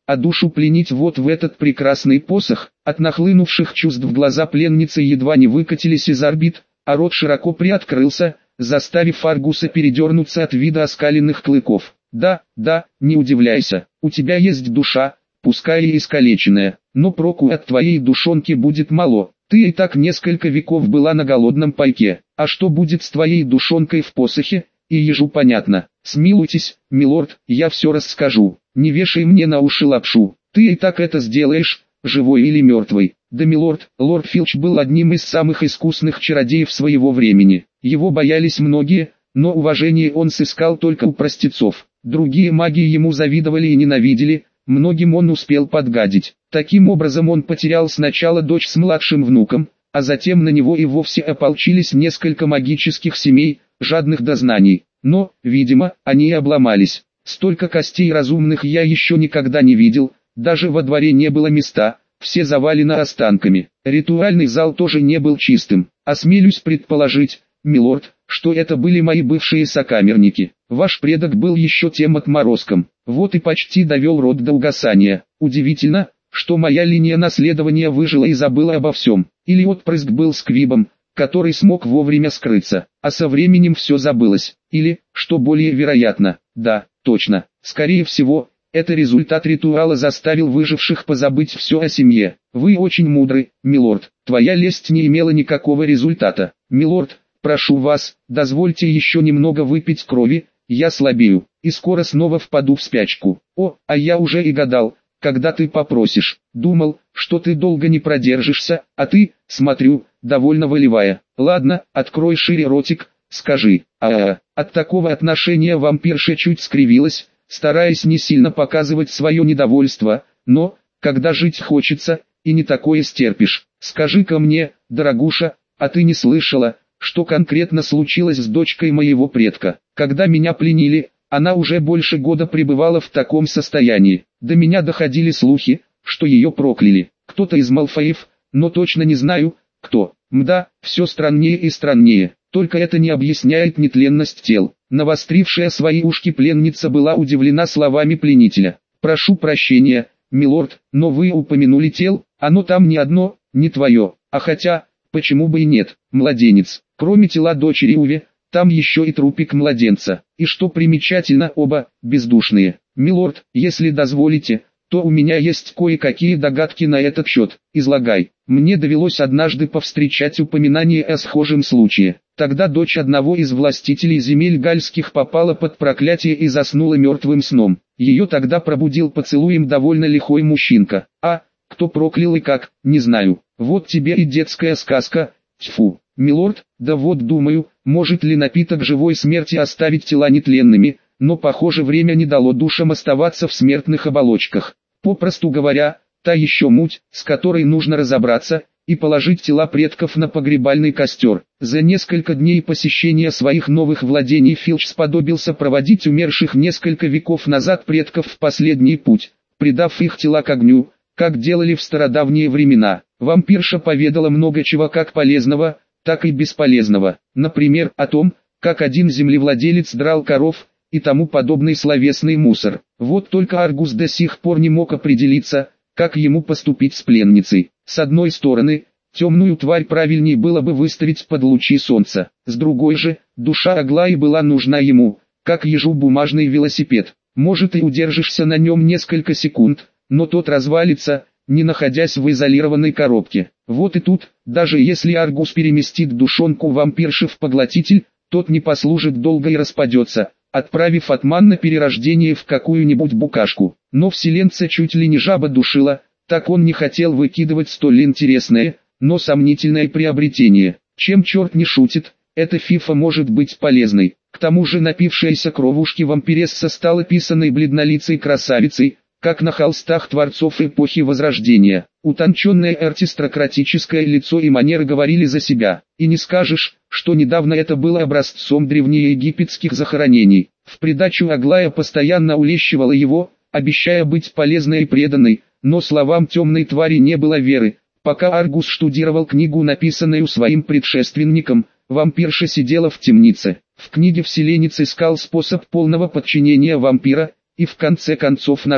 а душу пленить вот в этот прекрасный посох. От нахлынувших чувств глаза пленницы едва не выкатились из орбит, а рот широко приоткрылся, заставив Аргуса передернуться от вида оскаленных клыков. «Да, да, не удивляйся, у тебя есть душа, пускай и искалеченная, но проку от твоей душонки будет мало. Ты и так несколько веков была на голодном пайке, а что будет с твоей душонкой в посохе, и ежу понятно. Смилуйтесь, милорд, я все расскажу, не вешай мне на уши лапшу, ты и так это сделаешь, живой или мертвый». Да, милорд, лорд Филч был одним из самых искусных чародеев своего времени. Его боялись многие, но уважение он сыскал только у простецов. Другие маги ему завидовали и ненавидели, многим он успел подгадить. Таким образом он потерял сначала дочь с младшим внуком, а затем на него и вовсе ополчились несколько магических семей, жадных до знаний. Но, видимо, они и обломались. Столько костей разумных я еще никогда не видел, даже во дворе не было места. Все завалены останками. Ритуальный зал тоже не был чистым. Осмелюсь предположить, милорд, что это были мои бывшие сокамерники. Ваш предок был еще тем отморозком. Вот и почти довел род до угасания. Удивительно, что моя линия наследования выжила и забыла обо всем. Или отпрыск был сквибом, который смог вовремя скрыться, а со временем все забылось. Или, что более вероятно, да, точно, скорее всего, это результат ритуала заставил выживших позабыть все о семье. Вы очень мудры, милорд. Твоя лесть не имела никакого результата. Милорд, прошу вас, дозвольте еще немного выпить крови, я слабею, и скоро снова впаду в спячку. О, а я уже и гадал, когда ты попросишь. Думал, что ты долго не продержишься, а ты, смотрю, довольно волевая. Ладно, открой шире ротик, скажи. А-а-а. От такого отношения вампирша чуть скривилась, стараясь не сильно показывать свое недовольство, но, когда жить хочется, и не такое стерпишь. Скажи-ка мне, дорогуша, а ты не слышала, что конкретно случилось с дочкой моего предка? Когда меня пленили, она уже больше года пребывала в таком состоянии. До меня доходили слухи, что ее прокляли. Кто-то из Малфоев, но точно не знаю, кто. Мда, все страннее и страннее. Только это не объясняет нетленность тел. Навострившая свои ушки пленница была удивлена словами пленителя. «Прошу прощения, милорд, но вы упомянули тел, оно там не одно, не твое, а хотя, почему бы и нет, младенец. Кроме тела дочери Уве, там еще и трупик младенца, и что примечательно, оба бездушные. Милорд, если дозволите, то у меня есть кое-какие догадки на этот счет, излагай. Мне довелось однажды повстречать упоминание о схожем случае. Тогда дочь одного из властителей земель гальских попала под проклятие и заснула мертвым сном. Ее тогда пробудил поцелуем довольно лихой мужчинка. А, кто проклял и как, не знаю. Вот тебе и детская сказка, тьфу. Милорд, да вот думаю, может ли напиток живой смерти оставить тела нетленными, но похоже время не дало душам оставаться в смертных оболочках. Попросту говоря, та еще муть, с которой нужно разобраться, и положить тела предков на погребальный костер. За несколько дней посещения своих новых владений Филч сподобился проводить умерших несколько веков назад предков в последний путь, придав их тела к огню, как делали в стародавние времена. Вампирша поведала много чего как полезного, так и бесполезного. Например, о том, как один землевладелец драл коров, и тому подобный словесный мусор. Вот только Аргус до сих пор не мог определиться, как ему поступить с пленницей. С одной стороны, темную тварь правильнее было бы выставить под лучи солнца. С другой же, душа Аглаи была нужна ему, как ежу бумажный велосипед. Может и удержишься на нем несколько секунд, но тот развалится, не находясь в изолированной коробке. Вот и тут, даже если Аргус переместит душонку вампирши в поглотитель, тот не послужит долго и распадется, отправив Атман на перерождение в какую-нибудь букашку. Но вселенца чуть ли не жаба душила, так он не хотел выкидывать столь интересное, но сомнительное приобретение. Чем черт не шутит, эта фифа может быть полезной. К тому же напившаяся кровушки вампиресса стала писаной бледнолицей красавицей, как на холстах творцов эпохи Возрождения. Утонченное аристократическое лицо и манеры говорили за себя, и не скажешь, что недавно это было образцом древнеегипетских захоронений. В придачу Аглая постоянно улещивала его, обещая быть полезной и преданной, но словам темной твари не было веры. Пока Аргус штудировал книгу, написанную своим предшественником, вампирша сидела в темнице. В книге вселенец искал способ полного подчинения вампира, и в конце концов нашел.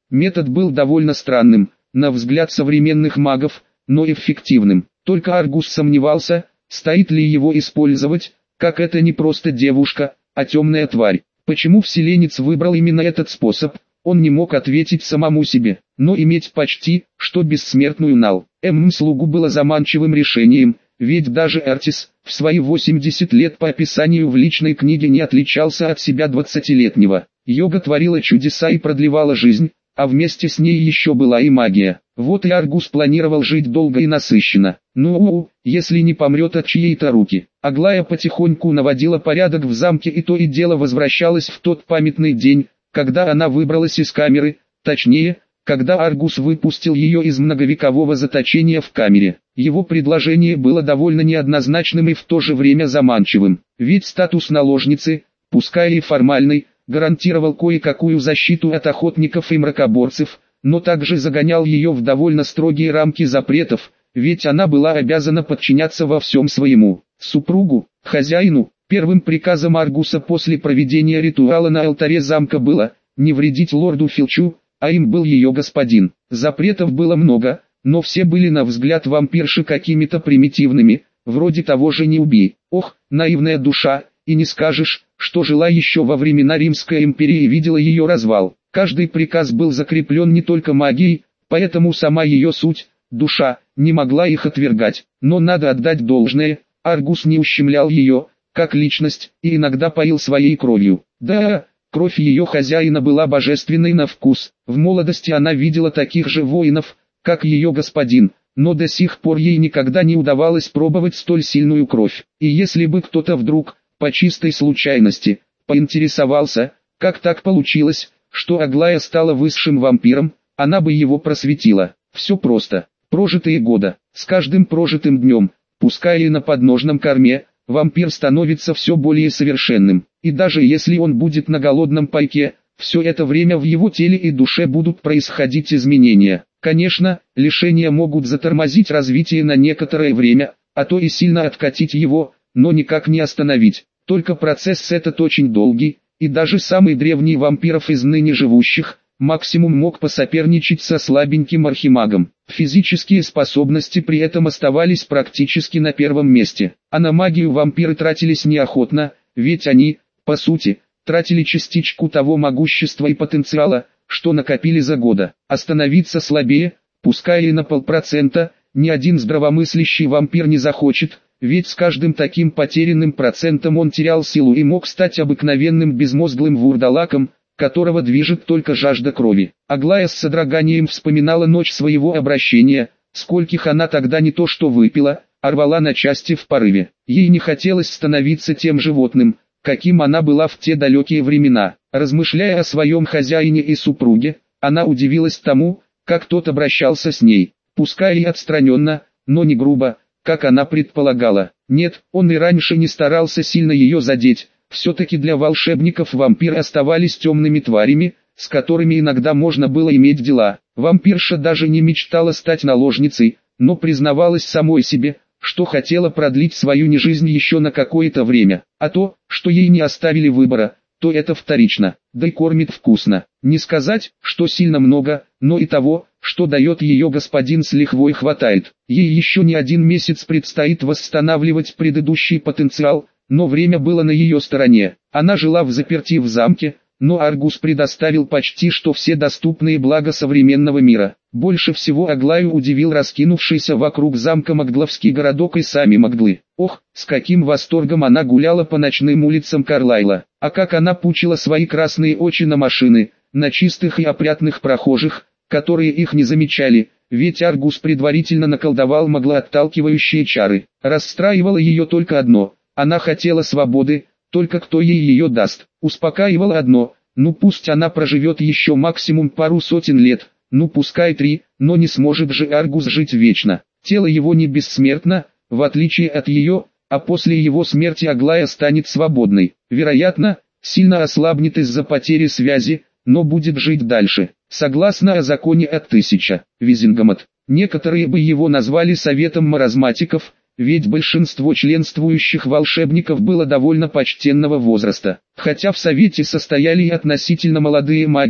Метод был довольно странным, на взгляд современных магов, но эффективным. Только Аргус сомневался, стоит ли его использовать, как это не просто девушка, а темная тварь. Почему вселенец выбрал именно этот способ, он не мог ответить самому себе, но иметь почти, что бессмертную Нал, М-слугу было заманчивым решением, ведь даже Артис, в свои восемьдесят лет по описанию в личной книге не отличался от себя двадцатилетнего. Йога творила чудеса и продлевала жизнь, а вместе с ней еще была и магия. Вот и Аргус планировал жить долго и насыщенно. Ну, если не помрет от чьей-то руки. Аглая потихоньку наводила порядок в замке и то и дело возвращалась в тот памятный день, когда она выбралась из камеры, точнее, когда Аргус выпустил ее из многовекового заточения в камере. Его предложение было довольно неоднозначным и в то же время заманчивым. Ведь статус наложницы, пускай и формальный, гарантировал кое-какую защиту от охотников и мракоборцев, но также загонял ее в довольно строгие рамки запретов, ведь она была обязана подчиняться во всем своему супругу, хозяину. Первым приказом Аргуса после проведения ритуала на алтаре замка было не вредить лорду Филчу, а им был ее господин. Запретов было много, но все были на взгляд вампирши какими-то примитивными, вроде того же «не убей». Ох, наивная душа, и не скажешь, что жила еще во времена Римской империи и видела ее развал. Каждый приказ был закреплен не только магией, поэтому сама ее суть, душа, не могла их отвергать. Но надо отдать должное, Аргус не ущемлял ее, как личность, и иногда поил своей кровью. Да, кровь ее хозяина была божественной на вкус. В молодости она видела таких же воинов, как ее господин, но до сих пор ей никогда не удавалось пробовать столь сильную кровь. И если бы кто-то вдруг, по чистой случайности, поинтересовался, как так получилось, что Аглая стала высшим вампиром, она бы его просветила. Все просто. Прожитые года. С каждым прожитым днем, пускай и на подножном корме, вампир становится все более совершенным. И даже если он будет на голодном пайке, все это время в его теле и душе будут происходить изменения. Конечно, лишения могут затормозить развитие на некоторое время, а то и сильно откатить его, но никак не остановить. Только процесс этот очень долгий, и даже самый древний вампиров из ныне живущих, максимум мог посоперничать со слабеньким архимагом. Физические способности при этом оставались практически на первом месте. А на магию вампиры тратились неохотно, ведь они, по сути, тратили частичку того могущества и потенциала, что накопили за года. Остановиться слабее, пускай и на полпроцента, ни один здравомыслящий вампир не захочет, ведь с каждым таким потерянным процентом он терял силу и мог стать обыкновенным безмозглым вурдалаком, которого движет только жажда крови. Аглая с содроганием вспоминала ночь своего обращения, скольких она тогда не то что выпила, а рвала на части в порыве. Ей не хотелось становиться тем животным, каким она была в те далекие времена. Размышляя о своем хозяине и супруге, она удивилась тому, как тот обращался с ней, пускай и отстраненно, но не грубо, как она предполагала. Нет, он и раньше не старался сильно ее задеть. Все-таки для волшебников вампиры оставались темными тварями, с которыми иногда можно было иметь дела. Вампирша даже не мечтала стать наложницей, но признавалась самой себе, что хотела продлить свою нежизнь еще на какое-то время. А то, что ей не оставили выбора, то это вторично, да и кормит вкусно. Не сказать, что сильно много, но и того, что дает ее господин с лихвой хватает. Ей еще не один месяц предстоит восстанавливать предыдущий потенциал, но время было на ее стороне. Она жила взаперти в замке, но Аргус предоставил почти что все доступные блага современного мира. Больше всего Аглаю удивил раскинувшийся вокруг замка Магдловский городок и сами Магдлы. Ох, с каким восторгом она гуляла по ночным улицам Карлайла, а как она пучила свои красные очи на машины, на чистых и опрятных прохожих, которые их не замечали, ведь Аргус предварительно наколдовал маглоотталкивающие чары. Расстраивало ее только одно – она хотела свободы, только кто ей ее даст. Успокаивало одно – ну пусть она проживет еще максимум пару сотен лет, ну пускай три, но не сможет же Аргус жить вечно. Тело его не бессмертно, в отличие от ее, а после его смерти Аглая станет свободной. Вероятно, сильно ослабнет из-за потери связи, но будет жить дальше. Согласно о законе от тысяча, Визингамот, некоторые бы его назвали советом маразматиков, ведь большинство членствующих волшебников было довольно почтенного возраста. Хотя в совете состояли и относительно молодые маги,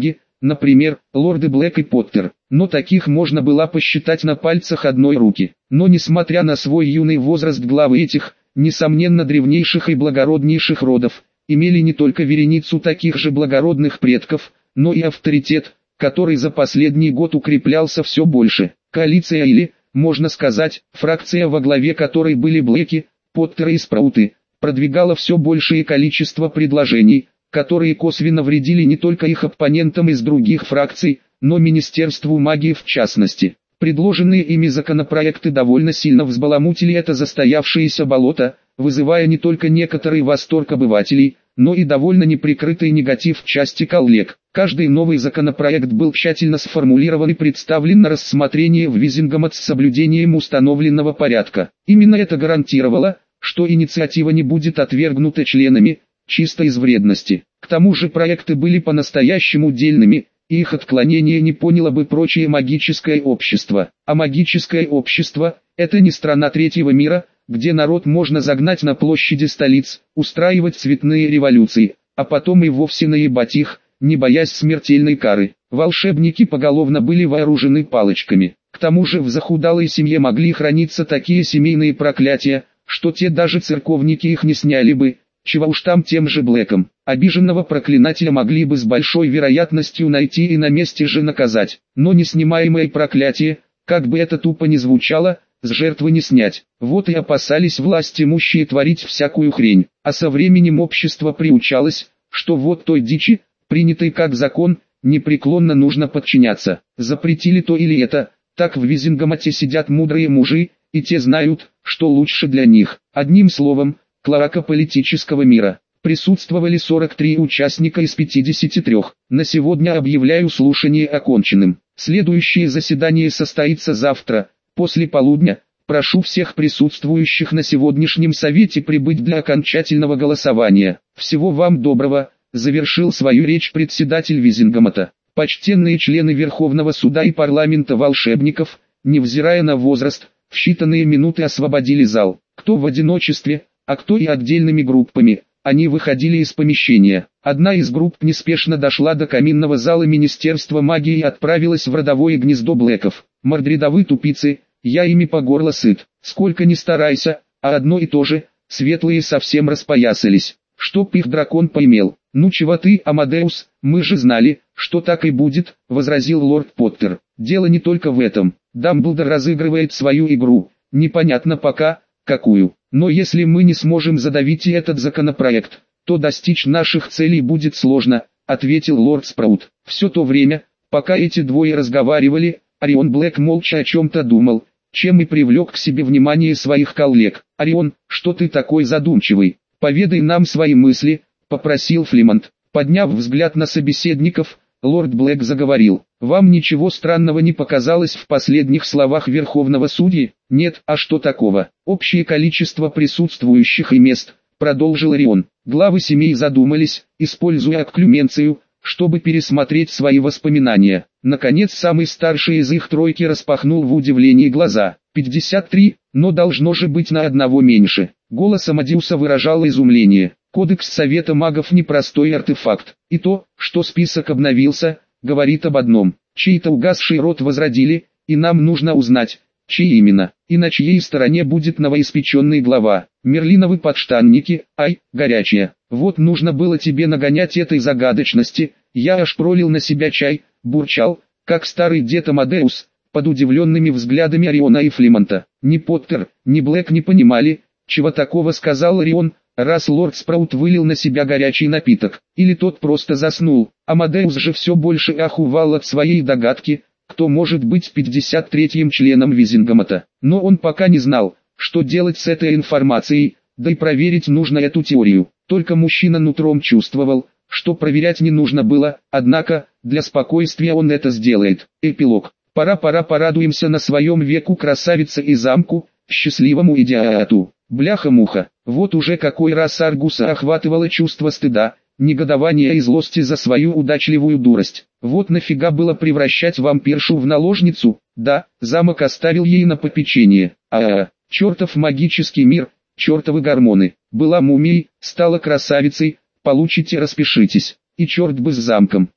например, лорды Блэк и Поттер, но таких можно было посчитать на пальцах одной руки. Но несмотря на свой юный возраст, главы этих, несомненно древнейших и благороднейших родов, имели не только вереницу таких же благородных предков, но и авторитет, который за последний год укреплялся все больше. Коалиция или, можно сказать, фракция, во главе которой были Блэки, Поттеры и Спрауты, продвигала все большее количество предложений, которые косвенно вредили не только их оппонентам из других фракций, но Министерству магии в частности. Предложенные ими законопроекты довольно сильно взбаламутили это застоявшееся болото, вызывая не только некоторый восторг обывателей, но и довольно неприкрытый негатив в части коллег. Каждый новый законопроект был тщательно сформулирован и представлен на рассмотрение в Визингамот с соблюдением установленного порядка. Именно это гарантировало, что инициатива не будет отвергнута членами, чисто из вредности. К тому же проекты были по-настоящему дельными, и их отклонение не поняло бы прочее магическое общество. А магическое общество – это не страна третьего мира, где народ можно загнать на площади столиц, устраивать цветные революции, а потом и вовсе наебать их, не боясь смертельной кары. Волшебники поголовно были вооружены палочками. К тому же в захудалой семье могли храниться такие семейные проклятия, что те даже церковники их не сняли бы, чего уж там тем же Блэком. Обиженного проклинателя могли бы с большой вероятностью найти и на месте же наказать, но неснимаемое проклятие, как бы это тупо ни звучало, с жертвы не снять. Вот и опасались власть имущие творить всякую хрень, а со временем общество приучалось, что вот той дичи, принятой как закон, непреклонно нужно подчиняться. Запретили то или это, так в Визингамоте сидят мудрые мужи, и те знают, что лучше для них. Одним словом, клоака политического мира. Присутствовали сорок три участника из пятидесяти трёх. На сегодня объявляю слушание оконченным. Следующее заседание состоится завтра, после полудня. Прошу всех присутствующих на сегодняшнем совете прибыть для окончательного голосования. Всего вам доброго, завершил свою речь председатель Визингамота. Почтенные члены Верховного суда и парламента волшебников, невзирая на возраст, в считанные минуты освободили зал. Кто в одиночестве, а кто и отдельными группами, они выходили из помещения. Одна из групп неспешно дошла до каминного зала Министерства магии и отправилась в родовое гнездо Блэков. Мордредовы тупицы, я ими по горло сыт. Сколько ни старайся, а одно и то же, светлые совсем распоясались. Чтоб их дракон поимел. Ну чего ты, Амадеус, мы же знали, что так и будет, возразил лорд Поттер. Дело не только в этом. Дамблдор разыгрывает свою игру, непонятно пока, какую. Но если мы не сможем задавить и этот законопроект, то достичь наших целей будет сложно, ответил лорд Спраут. Все то время, пока эти двое разговаривали, Орион Блэк молча о чем-то думал, чем и привлек к себе внимание своих коллег. «Орион, что ты такой задумчивый? Поведай нам свои мысли», — попросил Флимонт. Подняв взгляд на собеседников, лорд Блэк заговорил. «Вам ничего странного не показалось в последних словах Верховного судьи?» «Нет, а что такого? Общее количество присутствующих и мест», — продолжил Орион. Главы семей задумались, используя окклюменцию, чтобы пересмотреть свои воспоминания. Наконец самый старший из их тройки распахнул в удивлении глаза. пятьдесят три, но должно же быть на одного меньше. Голос Амадиуса выражал изумление. Кодекс Совета магов непростой артефакт. И то, что список обновился, говорит об одном. Чей-то угасший род возродили, и нам нужно узнать, чей именно, и на чьей стороне будет новоиспеченный глава. Мерлиновы подштанники, ай, горячие. Вот нужно было тебе нагонять этой загадочности, я аж пролил на себя чай, бурчал, как старый дед Амадеус, под удивленными взглядами Ориона и Флимонта. Ни Поттер, ни Блэк не понимали, чего такого сказал Орион, раз лорд Спраут вылил на себя горячий напиток, или тот просто заснул. Амадеус же все больше охувал от своей догадки, кто может быть пятьдесят третьим членом Визингамота. Но он пока не знал, что делать с этой информацией, да и проверить нужно эту теорию. Только мужчина нутром чувствовал, что проверять не нужно было, однако, для спокойствия он это сделает. Эпилог. Пора-пора порадуемся на своем веку красавице и замку, счастливому идиоту. Бляха-муха, вот уже какой раз Аргуса охватывало чувство стыда, негодования и злости за свою удачливую дурость. Вот нафига было превращать вампиршу в наложницу? Да, замок оставил ей на попечение. А-а-а, чертов магический мир, чертовы гормоны. Была мумией, стала красавицей, получите распишитесь. И черт бы с замком.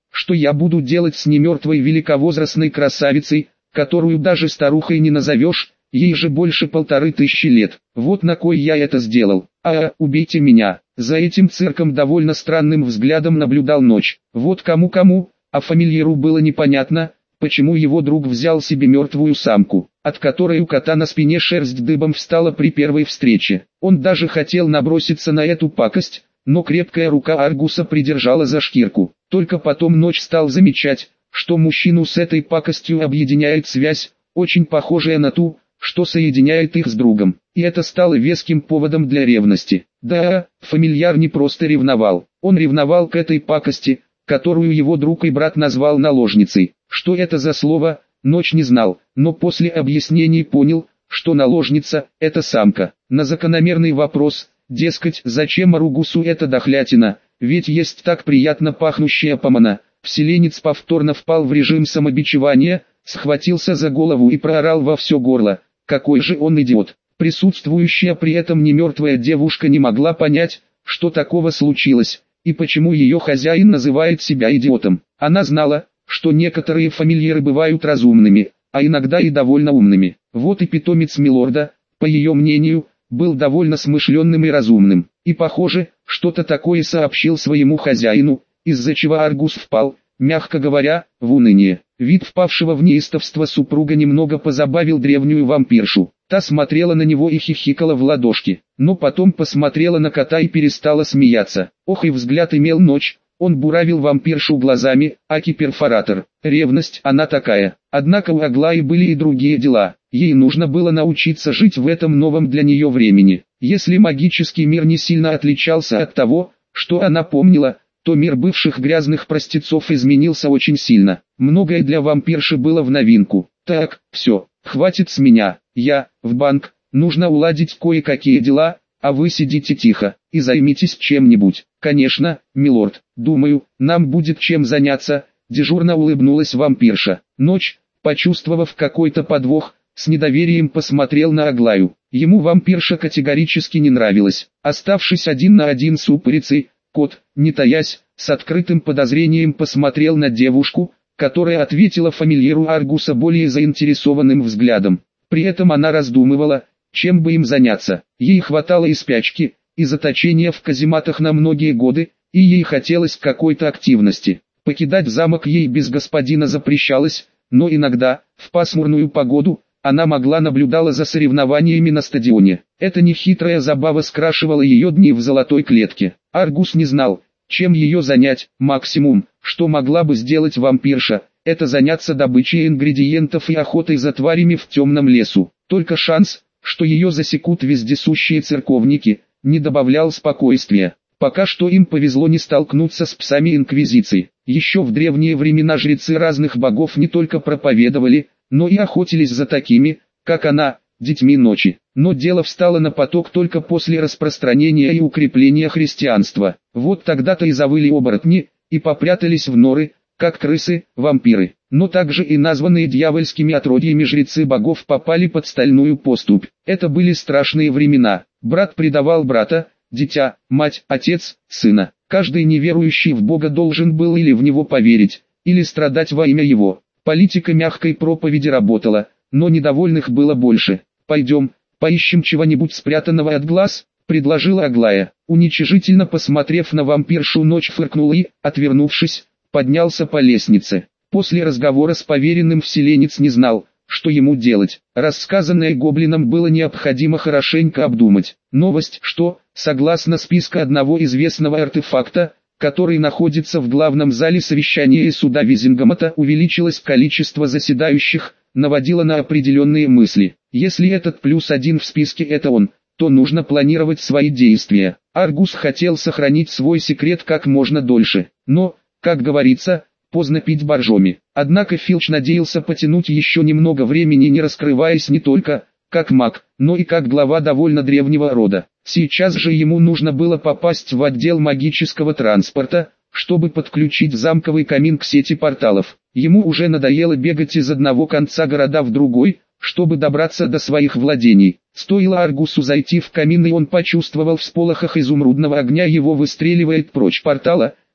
что я буду делать с немертвой великовозрастной красавицей, которую даже старухой не назовешь, ей же больше полторы тысячи лет. Вот на кой я это сделал. А, убейте меня. За этим цирком довольно странным взглядом наблюдал Ночь. Вот кому-кому, а фамильяру было непонятно, почему его друг взял себе мертвую самку, от которой у кота на спине шерсть дыбом встала при первой встрече. Он даже хотел наброситься на эту пакость, но крепкая рука Аргуса придержала за шкирку. Только потом Ночь стал замечать, что мужчину с этой пакостью объединяет связь, очень похожая на ту, что соединяет их с другом. И это стало веским поводом для ревности. Да, фамильяр не просто ревновал, он ревновал к этой пакости, которую его друг и брат назвал наложницей. Что это за слово, Ночь не знал, но после объяснений понял, что наложница – это самка. На закономерный вопрос, дескать, зачем Аргусу эта дохлятина, ведь есть так приятно пахнущая помана, вселенец повторно впал в режим самобичевания, схватился за голову и проорал во все горло: какой же он идиот. Присутствующая при этом немертвая девушка не могла понять, что такого случилось, и почему ее хозяин называет себя идиотом. Она знала, что некоторые фамильяры бывают разумными, а иногда и довольно умными. Вот и питомец милорда, по ее мнению, был довольно смышленным и разумным, и похоже, что-то такое сообщил своему хозяину, из-за чего Аргус впал, мягко говоря, в уныние. Вид впавшего в неистовство супруга немного позабавил древнюю вампиршу. Та смотрела на него и хихикала в ладошки, но потом посмотрела на кота и перестала смеяться. Ох, и взгляд имел Ночь, он буравил вампиршу глазами, аки перфоратор. Ревность, она такая. Однако у Аглаи были и другие дела. Ей нужно было научиться жить в этом новом для нее времени. Если магический мир не сильно отличался от того, что она помнила, то мир бывших грязных простецов изменился очень сильно. Многое для вампирши было в новинку. Так, все, хватит с меня, я, в банк, нужно уладить кое-какие дела, а вы сидите тихо, и займитесь чем-нибудь. Конечно, милорд, думаю, нам будет чем заняться, дежурно улыбнулась вампирша. Ночь, почувствовав какой-то подвох, с недоверием посмотрел на Аглаю. Ему вампирша категорически не нравилась. Оставшись один на один с упырицей, кот, не таясь, с открытым подозрением посмотрел на девушку, которая ответила фамильяру Аргуса более заинтересованным взглядом. При этом она раздумывала, чем бы им заняться. Ей хватало и спячки, и заточения в казематах на многие годы, и ей хотелось какой-то активности. Покидать замок ей без господина запрещалось, но иногда, в пасмурную погоду, она могла наблюдала за соревнованиями на стадионе. Эта нехитрая забава скрашивала ее дни в золотой клетке. Аргус не знал, чем ее занять. Максимум, что могла бы сделать вампирша, это заняться добычей ингредиентов и охотой за тварями в темном лесу. Только шанс, что ее засекут вездесущие церковники, не добавлял спокойствия. Пока что им повезло не столкнуться с псами Инквизиции. Еще в древние времена жрецы разных богов не только проповедовали, но и охотились за такими, как она, детьми ночи. Но дело встало на поток только после распространения и укрепления христианства. Вот тогда-то и завыли оборотни, и попрятались в норы, как крысы, вампиры. Но также и названные дьявольскими отродьями жрецы богов попали под стальную поступь. Это были страшные времена. Брат предавал брата, дитя, мать, отец, сына. Каждый неверующий в Бога должен был или в него поверить, или страдать во имя его. Политика мягкой проповеди работала, но недовольных было больше. «Пойдем, поищем чего-нибудь спрятанного от глаз», — предложила Аглая. Уничижительно посмотрев на вампиршу, Ночь фыркнул и, отвернувшись, поднялся по лестнице. После разговора с поверенным вселенец не знал, что ему делать. Рассказанное гоблином было необходимо хорошенько обдумать. Новость, что, согласно списку одного известного артефакта, который находится в главном зале совещания и суда Визингамата, увеличилось количество заседающих, наводило на определенные мысли. Если этот плюс один в списке это он, то нужно планировать свои действия. Аргус хотел сохранить свой секрет как можно дольше, но, как говорится, поздно пить боржоми. Однако Филч надеялся потянуть еще немного времени, не раскрываясь не только как маг, но и как глава довольно древнего рода. Сейчас же ему нужно было попасть в отдел магического транспорта, чтобы подключить замковый камин к сети порталов. Ему уже надоело бегать из одного конца города в другой, чтобы добраться до своих владений. Стоило Аргусу зайти в камин, и он почувствовал в всполохах изумрудного огня его выстреливает прочь портала.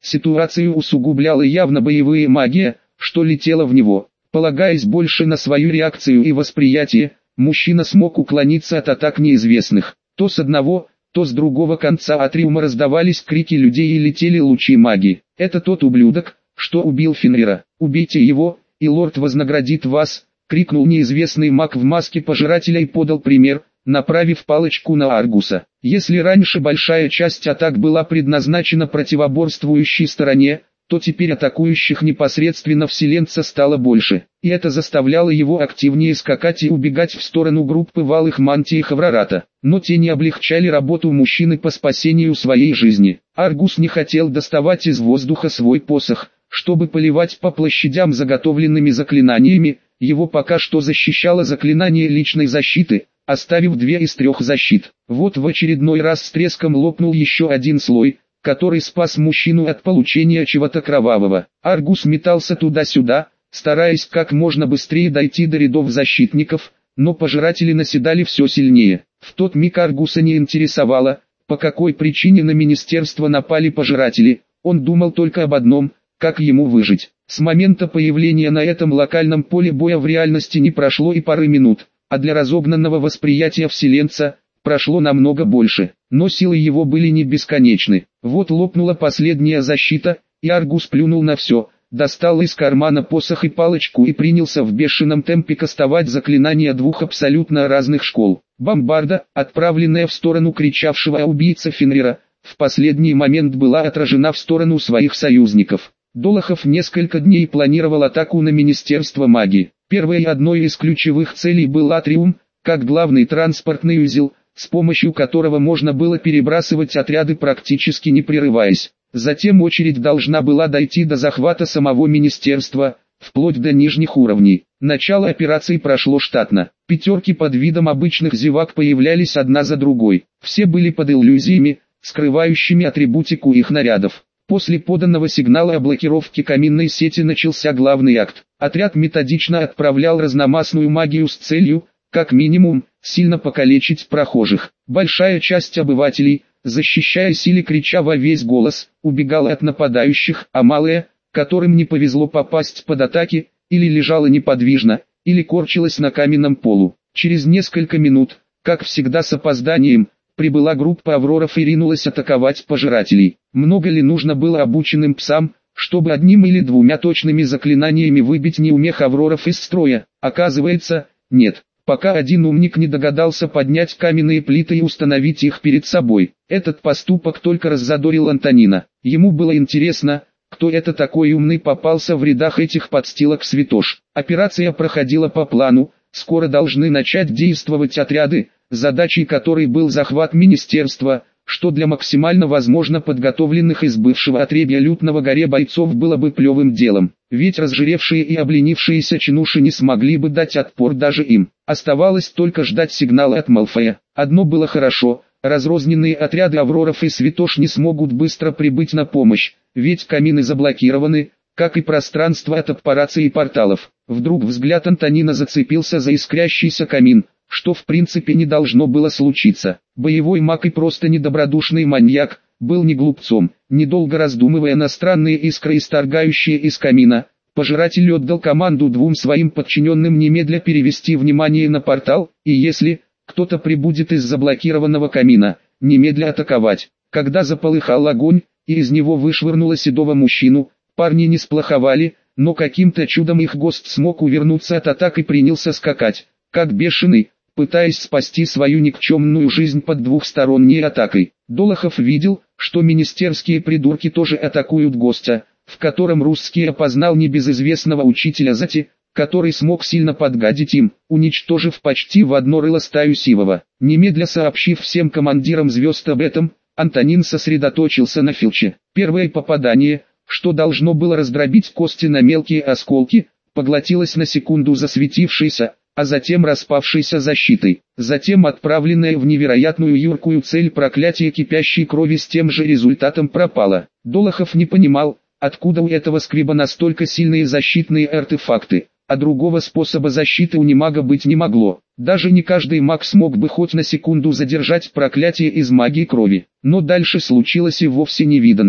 Ситуацию усугубляла явно боевая магия, что летела в него. Полагаясь больше на свою реакцию и восприятие, мужчина смог уклониться от атак неизвестных. То с одного, то с другого конца атриума раздавались крики людей и летели лучи магии. «Это тот ублюдок, что убил Фенрира. Убейте его, и лорд вознаградит вас!» — крикнул неизвестный маг в маске пожирателя и подал пример, направив палочку на Аргуса. Если раньше большая часть атак была предназначена противоборствующей стороне, то теперь атакующих непосредственно вселенца стало больше, и это заставляло его активнее скакать и убегать в сторону группы в алых мантиях Аврората. Но те не облегчали работу мужчины по спасению своей жизни. Аргус не хотел доставать из воздуха свой посох, чтобы поливать по площадям заготовленными заклинаниями, его пока что защищало заклинание личной защиты, оставив две из трех защит. Вот в очередной раз с треском лопнул еще один слой, который спас мужчину от получения чего-то кровавого. Аргус метался туда-сюда, стараясь как можно быстрее дойти до рядов защитников, но пожиратели наседали все сильнее. В тот миг Аргуса не интересовало, по какой причине на министерство напали пожиратели, он думал только об одном, как ему выжить. С момента появления на этом локальном поле боя в реальности не прошло и пары минут, а для разогнанного восприятия вселенца прошло намного больше, но силы его были не бесконечны. Вот лопнула последняя защита, и Аргус плюнул на все, достал из кармана посох и палочку и принялся в бешеном темпе кастовать заклинания двух абсолютно разных школ. Бомбарда, отправленная в сторону кричавшего о убийце Фенрира, в последний момент была отражена в сторону своих союзников. Долохов несколько дней планировал атаку на Министерство магии. Первой и одной из ключевых целей был Атриум, как главный транспортный узел, с помощью которого можно было перебрасывать отряды практически не прерываясь. Затем очередь должна была дойти до захвата самого министерства, вплоть до нижних уровней. Начало операции прошло штатно. Пятерки под видом обычных зевак появлялись одна за другой. Все были под иллюзиями, скрывающими атрибутику их нарядов. После поданного сигнала о блокировке каминной сети начался главный акт. Отряд методично отправлял разномастную магию с целью, как минимум, сильно покалечить прохожих. Большая часть обывателей, защищаясь или крича во весь голос, убегала от нападающих, а малая, которым не повезло попасть под атаки, или лежала неподвижно, или корчилась на каменном полу. Через несколько минут, как всегда с опозданием, прибыла группа авроров и ринулась атаковать пожирателей. Много ли нужно было обученным псам, чтобы одним или двумя точными заклинаниями выбить неумех авроров из строя? Оказывается, нет. Пока один умник не догадался поднять каменные плиты и установить их перед собой. Этот поступок только раззадорил Антонина. Ему было интересно, кто это такой умный попался в рядах этих подстилок святош. Операция проходила по плану, скоро должны начать действовать отряды, задачей которой был захват министерства, что для максимально возможно подготовленных из бывшего отребья лютного горе бойцов было бы плевым делом, ведь разжиревшие и обленившиеся чинуши не смогли бы дать отпор даже им. Оставалось только ждать сигнала от Малфоя. Одно было хорошо, разрозненные отряды авроров и святош не смогут быстро прибыть на помощь, ведь камины заблокированы, как и пространство от аппараций и порталов. Вдруг взгляд Антонина зацепился за искрящийся камин, что в принципе не должно было случиться. Боевой маг и просто недобродушный маньяк, был не глупцом. Недолго раздумывая на странные искры, исторгающие из камина, пожиратель отдал команду двум своим подчиненным немедля перевести внимание на портал, и если кто-то прибудет из заблокированного камина, немедля атаковать. Когда заполыхал огонь, и из него вышвырнуло седого мужчину, парни не сплоховали, но каким-то чудом их гость смог увернуться от атак и принялся скакать, как бешеный, пытаясь спасти свою никчемную жизнь под двухсторонней атакой. Долохов видел, что министерские придурки тоже атакуют гостя, в котором русский опознал небезызвестного учителя Зати, который смог сильно подгадить им, уничтожив почти в одно рыло стаю Сивова. Немедля сообщив всем командирам звезд об этом, Антонин сосредоточился на Филче. Первое попадание, что должно было раздробить кости на мелкие осколки, поглотилось на секунду засветившейся, а затем распавшейся защитой. Затем отправленная в невероятную юркую цель проклятие кипящей крови с тем же результатом пропало. Долохов не понимал, откуда у этого сквиба настолько сильные защитные артефакты, а другого способа защиты у немага быть не могло. Даже не каждый маг смог бы хоть на секунду задержать проклятие из магии крови. Но дальше случилось и вовсе невиданное.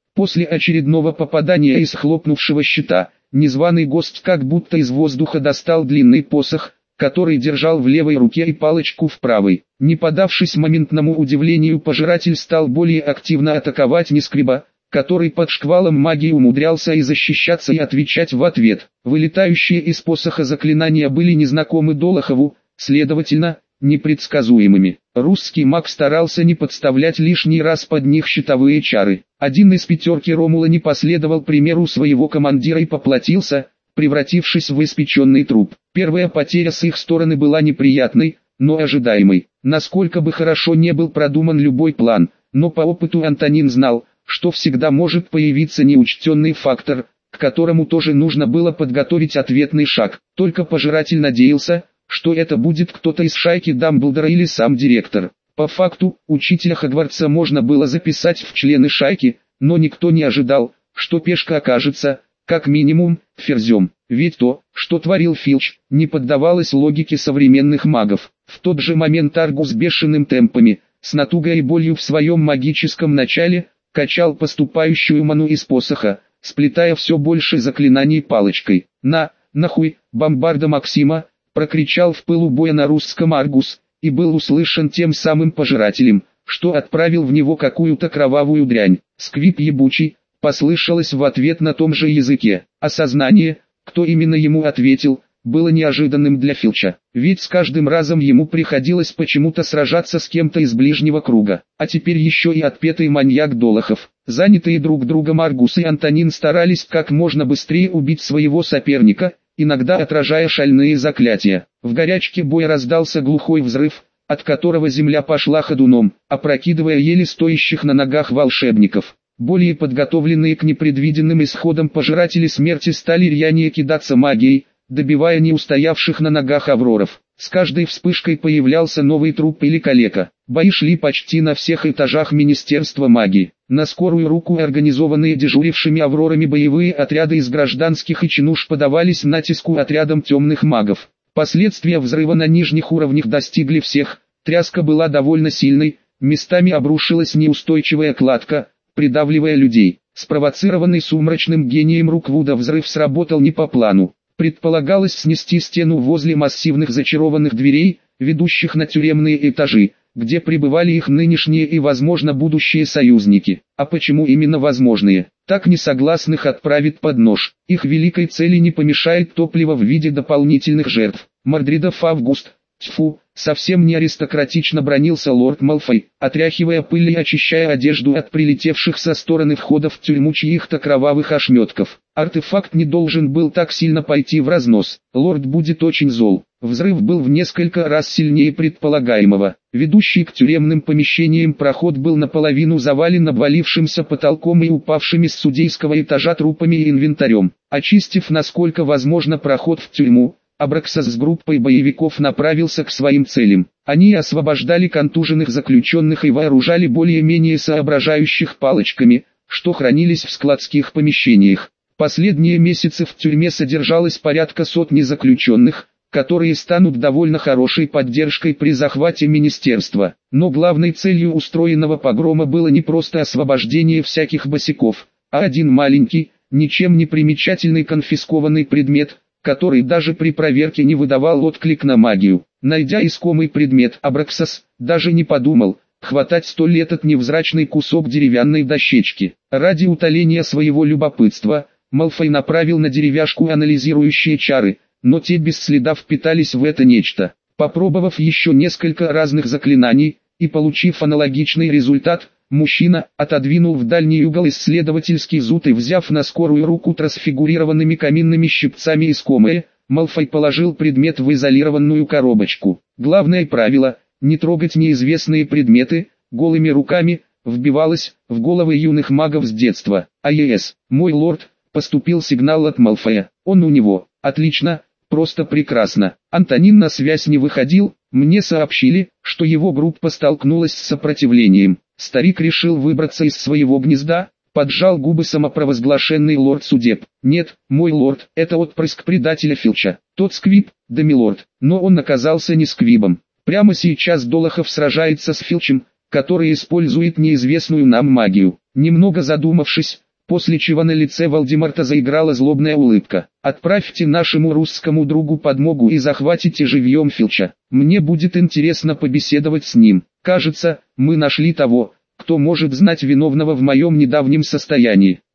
После очередного попадания из хлопнувшего щита, незваный гость как будто из воздуха достал длинный посох, который держал в левой руке и палочку в правой. Не поддавшись моментному удивлению, пожиратель стал более активно атаковать Нескриба, который под шквалом магии умудрялся и защищаться, и отвечать в ответ. Вылетающие из посоха заклинания были незнакомы Долохову, следовательно, непредсказуемыми. Русский маг старался не подставлять лишний раз под них щитовые чары. Один из пятерки Ромула не последовал примеру своего командира и поплатился, превратившись в испеченный труп. Первая потеря с их стороны была неприятной, но ожидаемой. Насколько бы хорошо не был продуман любой план, но по опыту Антонин знал, что всегда может появиться неучтенный фактор, к которому тоже нужно было подготовить ответный шаг. Только пожиратель надеялся, что это будет кто-то из шайки Дамблдора или сам директор. По факту, учителя Хогвартса можно было записать в члены шайки, но никто не ожидал, что пешка окажется, как минимум, ферзем. Ведь то, что творил Филч, не поддавалось логике современных магов. В тот же момент Аргус бешеным темпами, с натугой и болью в своем магическом начале, качал поступающую ману из посоха, сплетая все больше заклинаний палочкой. «На, нахуй, бомбарда Максима!» прокричал в пылу боя на русском Аргус, и был услышан тем самым пожирателем, что отправил в него какую-то кровавую дрянь. Сквип ебучий, послышалось в ответ на том же языке. Осознание, кто именно ему ответил, было неожиданным для Филча, ведь с каждым разом ему приходилось почему-то сражаться с кем-то из ближнего круга, а теперь еще и отпетый маньяк Долохов. Занятые друг другом Аргус и Антонин старались как можно быстрее убить своего соперника, иногда отражая шальные заклятия. В горячке боя раздался глухой взрыв, от которого земля пошла ходуном, опрокидывая еле стоящих на ногах волшебников. Более подготовленные к непредвиденным исходам пожиратели смерти стали рьянее кидаться магией, добивая неустоявших на ногах авроров. С каждой вспышкой появлялся новый труп или калека. Бои шли почти на всех этажах Министерства магии. На скорую руку организованные дежурившими аврорами боевые отряды из гражданских и чинуш подавались натиску отрядам темных магов. Последствия взрыва на нижних уровнях достигли всех, тряска была довольно сильной, местами обрушилась неустойчивая кладка, придавливая людей. Спровоцированный сумрачным гением Руквуда взрыв сработал не по плану. Предполагалось снести стену возле массивных зачарованных дверей, ведущих на тюремные этажи, где пребывали их нынешние и, возможно, будущие союзники. А почему именно возможные? Так несогласных отправит под нож. Их великой цели не помешает топливо в виде дополнительных жертв. Мордридов Август, тьфу, совсем не аристократично бронился лорд Малфой, отряхивая пыль и очищая одежду от прилетевших со стороны входа в тюрьму чьих-то кровавых ошметков. Артефакт не должен был так сильно пойти в разнос. Лорд будет очень зол. Взрыв был в несколько раз сильнее предполагаемого. Ведущий к тюремным помещениям проход был наполовину завален обвалившимся потолком и упавшими с судейского этажа трупами и инвентарем. Очистив насколько возможно проход в тюрьму, Абраксас с группой боевиков направился к своим целям. Они освобождали контуженных заключенных и вооружали более-менее соображающих палочками, что хранились в складских помещениях. Последние месяцы в тюрьме содержалось порядка сотни заключенных, которые станут довольно хорошей поддержкой при захвате министерства. Но главной целью устроенного погрома было не просто освобождение всяких босяков, а один маленький, ничем не примечательный конфискованный предмет, который даже при проверке не выдавал отклик на магию. Найдя искомый предмет, Абраксас даже не подумал хватать столь этот невзрачный кусок деревянной дощечки. Ради утоления своего любопытства, Малфой направил на деревяшку анализирующие чары, но те без следа впитались в это нечто. Попробовав еще несколько разных заклинаний, и получив аналогичный результат, мужчина отодвинул в дальний угол исследовательский зуд и, взяв на скорую руку трансфигурированными каминными щипцами искомое, Малфой положил предмет в изолированную коробочку. Главное правило – не трогать неизвестные предметы голыми руками – вбивалось в головы юных магов с детства. «АЕС, мой лорд», поступил сигнал от Малфоя. «Он у него. Отлично, просто прекрасно». Антонин на связь не выходил, мне сообщили, что его группа столкнулась с сопротивлением. Старик решил выбраться из своего гнезда, поджал губы самопровозглашенный лорд судеб. «Нет, мой лорд, это отпрыск предателя Филча. Тот Сквиб, да милорд». Но он оказался не Сквибом. Прямо сейчас Долохов сражается с Филчем, который использует неизвестную нам магию. Немного задумавшись, после чего на лице Волдемарта заиграла злобная улыбка. «Отправьте нашему русскому другу подмогу и захватите живьем Филча. Мне будет интересно побеседовать с ним. Кажется, мы нашли того, кто может знать виновного в моем недавнем состоянии».